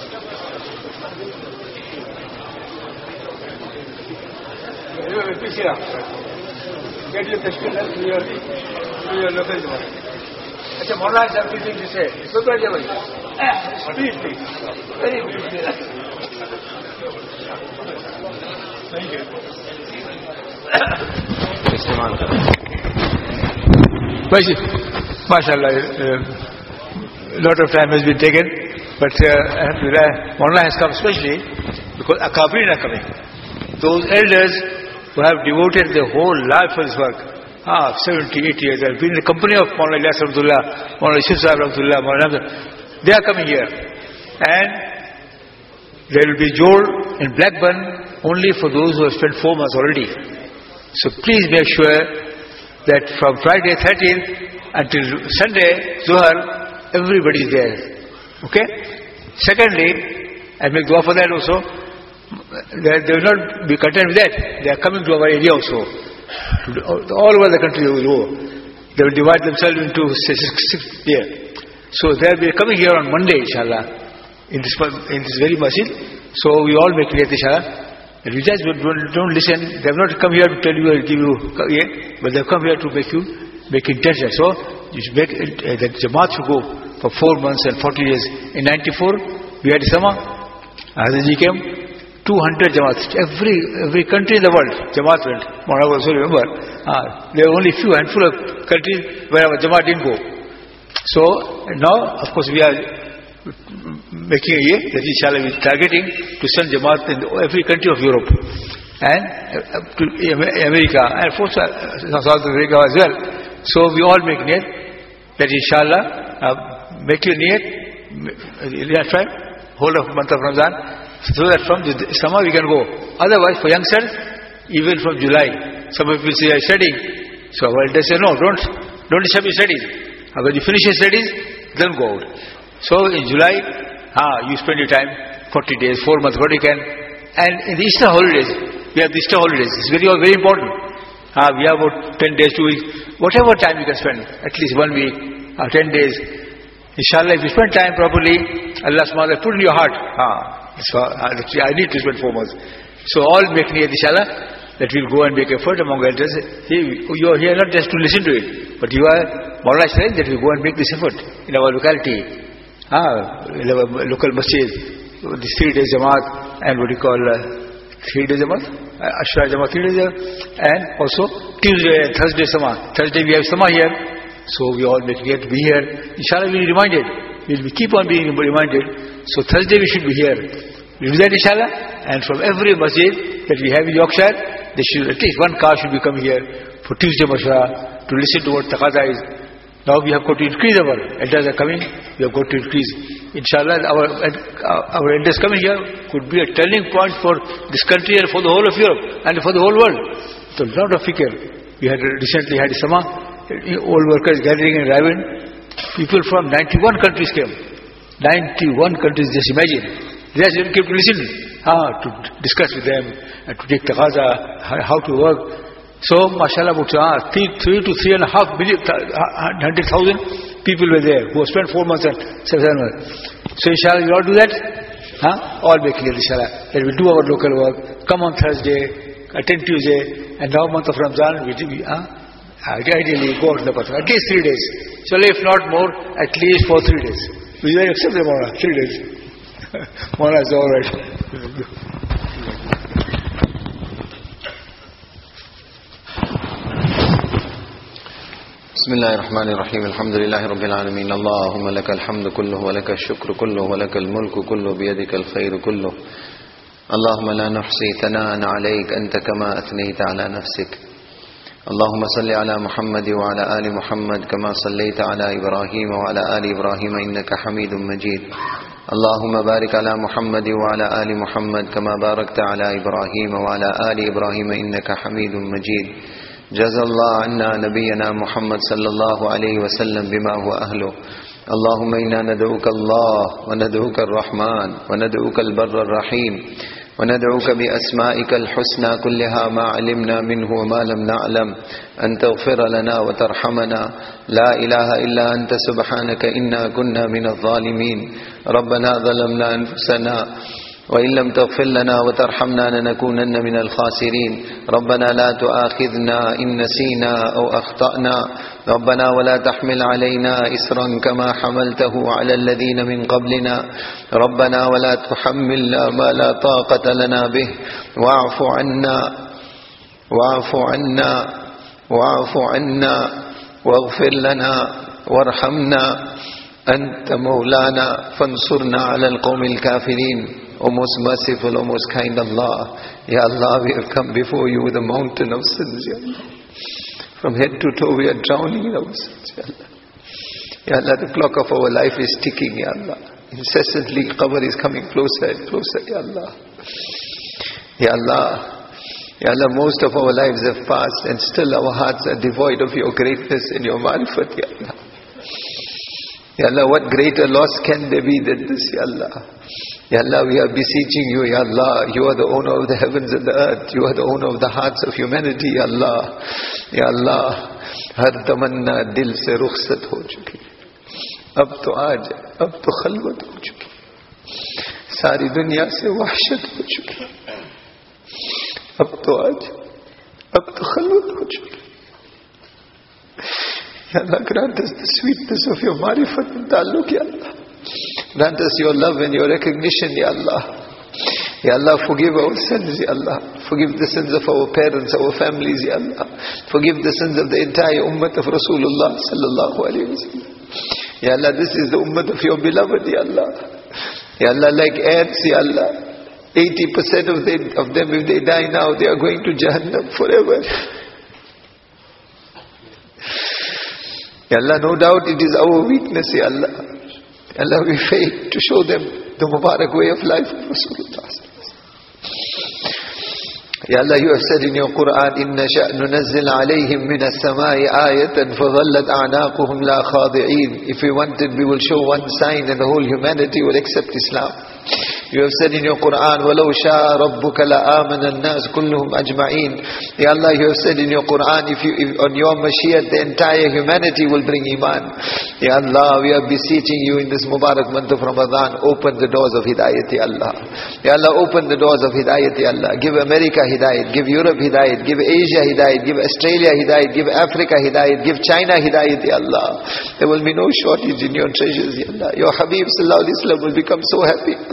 Speaker 3: Everybody pick it up. Get your tashkil to your, to your local jamaat. Achha, Maulana has everything to say. Super Jawai. Please, please. Very briefly. Thank you. MashaAllah, a lot of time has been taken, but uh, Maulana has come especially because Akabrin are coming. Those elders who have devoted their whole life for this work. Ah, seventy, eighty years. I've been in the company of Maulana Ilyas Rahmatullah, Maulana Yusuf Sahib Rahmatullah, Maulana. They are coming here. And there will be Jol in Blackburn only for those who have spent four months already. So please make sure that from Friday thirteenth until Sunday, Zuhar, everybody is there. Okay? Secondly, I make dua for that also. They, they will not be content with that. They are coming to our area also. All over the country they will go. They will divide themselves into six, six yeah. So they will be coming here on Monday, inshallah, in this in this very masjid. So we all make it, inshallah. And you just don't, don't listen. They have not come here to tell you or give you, yeah, but they have come here to make you make intention. So you should make it, uh, that Jamaat should go for four months and forty days. In ninety-four, we had Sama. Hazrat came. two hundred Jamaats. Every every country in the world, Jamaat went. I also remember. Uh, there were only few handful of countries where our Jamaat didn't go. So now, of course, we are making a year that inshallah we are targeting to send Jamaat in every country of Europe and uh, to America and of course uh, South Africa as well. So we all make niyat that inshallah uh, make your niyat, try whole of month of Ramadan. So that from the summer we can go. Otherwise, for youngsters, even from July, some people say, I'm studying. So our elders say, no, don't, don't disturb your studies. And when you finish your studies, then go out. So in July, ah, you spend your time, forty days, four months, what you can. And in the Easter holidays, we have the Easter holidays. It's very, very important. Ah, we have about ten days, two weeks, whatever time you can spend, at least one week, or ten days. Inshallah, if you spend time properly, Allah subhanahu wa ta'ala put in your heart, ah, so I need to spend four months. So all make niyat, inshallah, that we'll go and make effort among elders. Hey, you are here not just to listen to it, but you are, Maulana is saying that we go and make this effort in our locality, ah, in our local masjid, this three days Jamaat, and what do you call, uh, three days Jamaat, uh, Ashra Jamaat, three days, and also Tuesday and Thursday Sama. Thursday we have Sama here, so we all make niyat to be here. Inshallah we'll be reminded, we'll be keep on being reminded. So Thursday we should be here. We do that inshallah. And from every masjid that we have in Yorkshire, there should, at least one car should be coming here for Tuesday Mashra to listen to what taqaza is. Now we have got to increase our elders are coming, we have got to increase. Inshallah, our, our elders coming here could be a turning point for this country and for the whole of Europe and for the whole world. So a lot of fikr. We had recently had a Sama, all workers gathering in Raven. People from ninety-one countries came. ninety-one countries, just imagine. They just came to listen, ah, to discuss with them, and to take taqaza, how to work. So, mashallah, ah, three, three to three and a half million, hundred thousand people were there who have spent four months and seven months. So, inshallah, we all do that. Huh? All be clear, inshallah. That we do our local work, come on Thursday, attend Tuesday, and now month of Ramzan, we do, huh? Ideally, go out to the path. At least three days. So, if not more, at least for three days. We will accept the Mawla, three days. Mawla is all right.
Speaker 2: بسم الله الرحمن الرحيم الحمد لله رب العالمين اللهم لك الحمد كله ولك الشكر كله ولك الملك كله بيدك الخير كله اللهم لا نحصي ثناء عليك أنت كما أثنيت على نفسك اللهم صل على محمد وعلى آل محمد كما صليت على إبراهيم وعلى آل إبراهيم إنك حميد مجيد اللهم بارك على محمد وعلى آل محمد كما باركت على إبراهيم وعلى آل إبراهيم إنك حميد مجيد جزا الله عنا نبينا محمد صلى الله عليه وسلم بما هو أهله اللهم إنا ندعوك الله وندعوك الرحمن وندعوك البر الرحيم وندعوك بأسمائك الحسنى كلها ما علمنا منه وما لم نعلم أن تغفر لنا وترحمنا لا إله إلا أنت سبحانك إنا كنا من الظالمين ربنا ظلمنا أنفسنا وإن لم تغفر لنا وترحمنا لنكونن من الخاسرين ربنا لا تؤاخذنا إن نسينا أو أخطأنا ربنا ولا تحمل علينا إسرا كما حملته على الذين من قبلنا ربنا ولا تحملنا ما لا طاقة لنا به واعف عنا واعف عنا واعف عنا واغفر لنا وارحمنا أنت مولانا فانصرنا على القوم الكافرين O most merciful, O most kind Allah, Ya Allah, we have come before you with a mountain of sins, Ya Allah. From head to toe we are drowning in our sins, Ya Allah. Ya Allah, the clock of our life is ticking, Ya Allah. Incessantly, qabr is coming closer and closer, Ya Allah. Ya Allah, Ya Allah, most of our lives have passed and still our hearts are devoid of your greatness and your marifat, Ya Allah. Ya Allah, what greater loss can there be than this, Ya Allah? Ya Allah, we are beseeching you, Ya Allah. You are the owner of the heavens and the earth. You are the owner of the hearts of humanity, Ya Allah. Ya Allah, har tamanna dil se rukhsat ho chuki. Ab to aaj, ab to khalwat ho chuki. Sari dunya se wahshat ho chuki. Ab to aaj, ab to khalwat ho chuki. Ya Allah, grant us the sweetness of your marifat and ta'alluq, Ya Allah. Grant us your love and your recognition, Ya Allah. Ya Allah, forgive our sins, Ya Allah. Forgive the sins of our parents, our families, Ya Allah. Forgive the sins of the entire ummah of Rasulullah sallallahu alayhi wa sallam. Ya Allah, this is the ummah of your beloved, Ya Allah. Ya Allah, like ants, Ya Allah. eighty percent of, they, of them, if they die now, they are going to Jahannam forever. Ya Allah, no doubt it is our weakness, Ya Allah. Allah, we fail to show them the Mubarak way of life of Rasulullah. Ya Allah, you have said in your Quran, إِنَّ شَأْنُ نُنَزِّلْ عَلَيْهِمْ مِنَ السَّمَاءِ آيَةً فَظَلَّتْ أَعْنَاقُهُمْ لَا خَاضِعِينَ. If we wanted, we will show one sign and the whole humanity will accept Islam. You have said in your Quran, وَلَوْ شَاءَ رَبُّكَ لَآمَنَ النَّاسُ كُلُّهُمْ أَجْمَعِينَ. Ya Allah, you have said in your Quran, if you, if on your Mashiach, the entire humanity will bring Iman. Ya Allah, we are beseeching you in this Mubarak month of Ramadan, open the doors of Hidayat, Ya Allah. Ya Allah, open the doors of Hidayat, Ya Allah. Give America Hidayat, give Europe Hidayat, give Asia Hidayat, give Australia Hidayat, give Africa Hidayat, give China Hidayat, Ya Allah. There will be no shortage in your treasures, Ya Allah. Your Habib Sallallahu Alaihi Wasallam will become so happy, Ya Allah.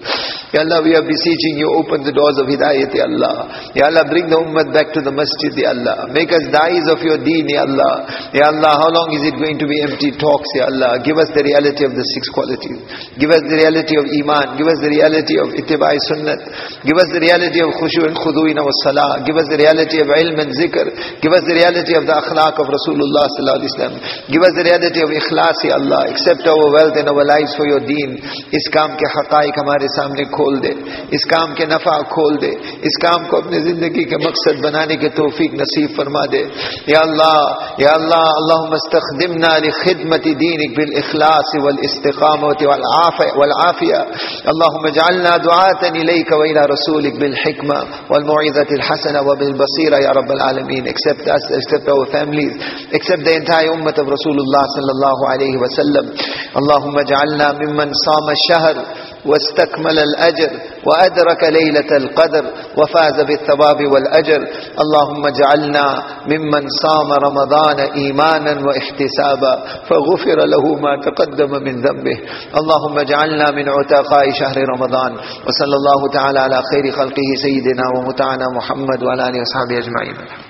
Speaker 2: Ya Allah, we are beseeching you, open the doors of hidayat, Ya Allah. Ya Allah, bring the ummah back to the masjid, Ya Allah. Make us da'is of your deen, Ya Allah. Ya Allah, how long is it going to be empty talks, Ya Allah? Give us the reality of the six qualities. Give us the reality of iman. Give us the reality of ittiba'i sunnat. Give us the reality of khushu and khudu in our salah. Give us the reality of ilm and zikr. Give us the reality of the akhlaq of Rasulullah sallallahu alaihi wasallam. Give us the reality of ikhlas, Ya Allah. Accept our wealth and our lives for your deen. Is kaam ke haqaiq hamare samne khol de. Is kaam ke nafa khol de. Is kaam ko apne zindagi ke maqsad banane ke tawfiq nasib farma de. Ya Allah, Ya Allah, Allahumma istakhdimna li khidmati dinik bil ikhlas wal istiqamati wal afiyah wal afiyah. Allahumma ij'alna du'atan ilayka wa ila rasulik bil hikmah wal mu'izati al hasana wa bil basira ya rabbal alamin. Accept us, accept our families, accept the entire ummah of Rasulullah sallallahu alayhi wa sallam. Allahumma ij'alna mimman sama ash-shahr واستكمل الأجر وأدرك ليلة القدر وفاز بالثواب والأجر. اللهم اجعلنا ممن صام رمضان إيمانا واحتسابا فغفر له ما تقدم من ذنبه. اللهم اجعلنا من عتقاء شهر رمضان. وصلى الله تعالى على خير خلقه سيدنا ومتعنا محمد وعلى آله وصحبه أجمعين.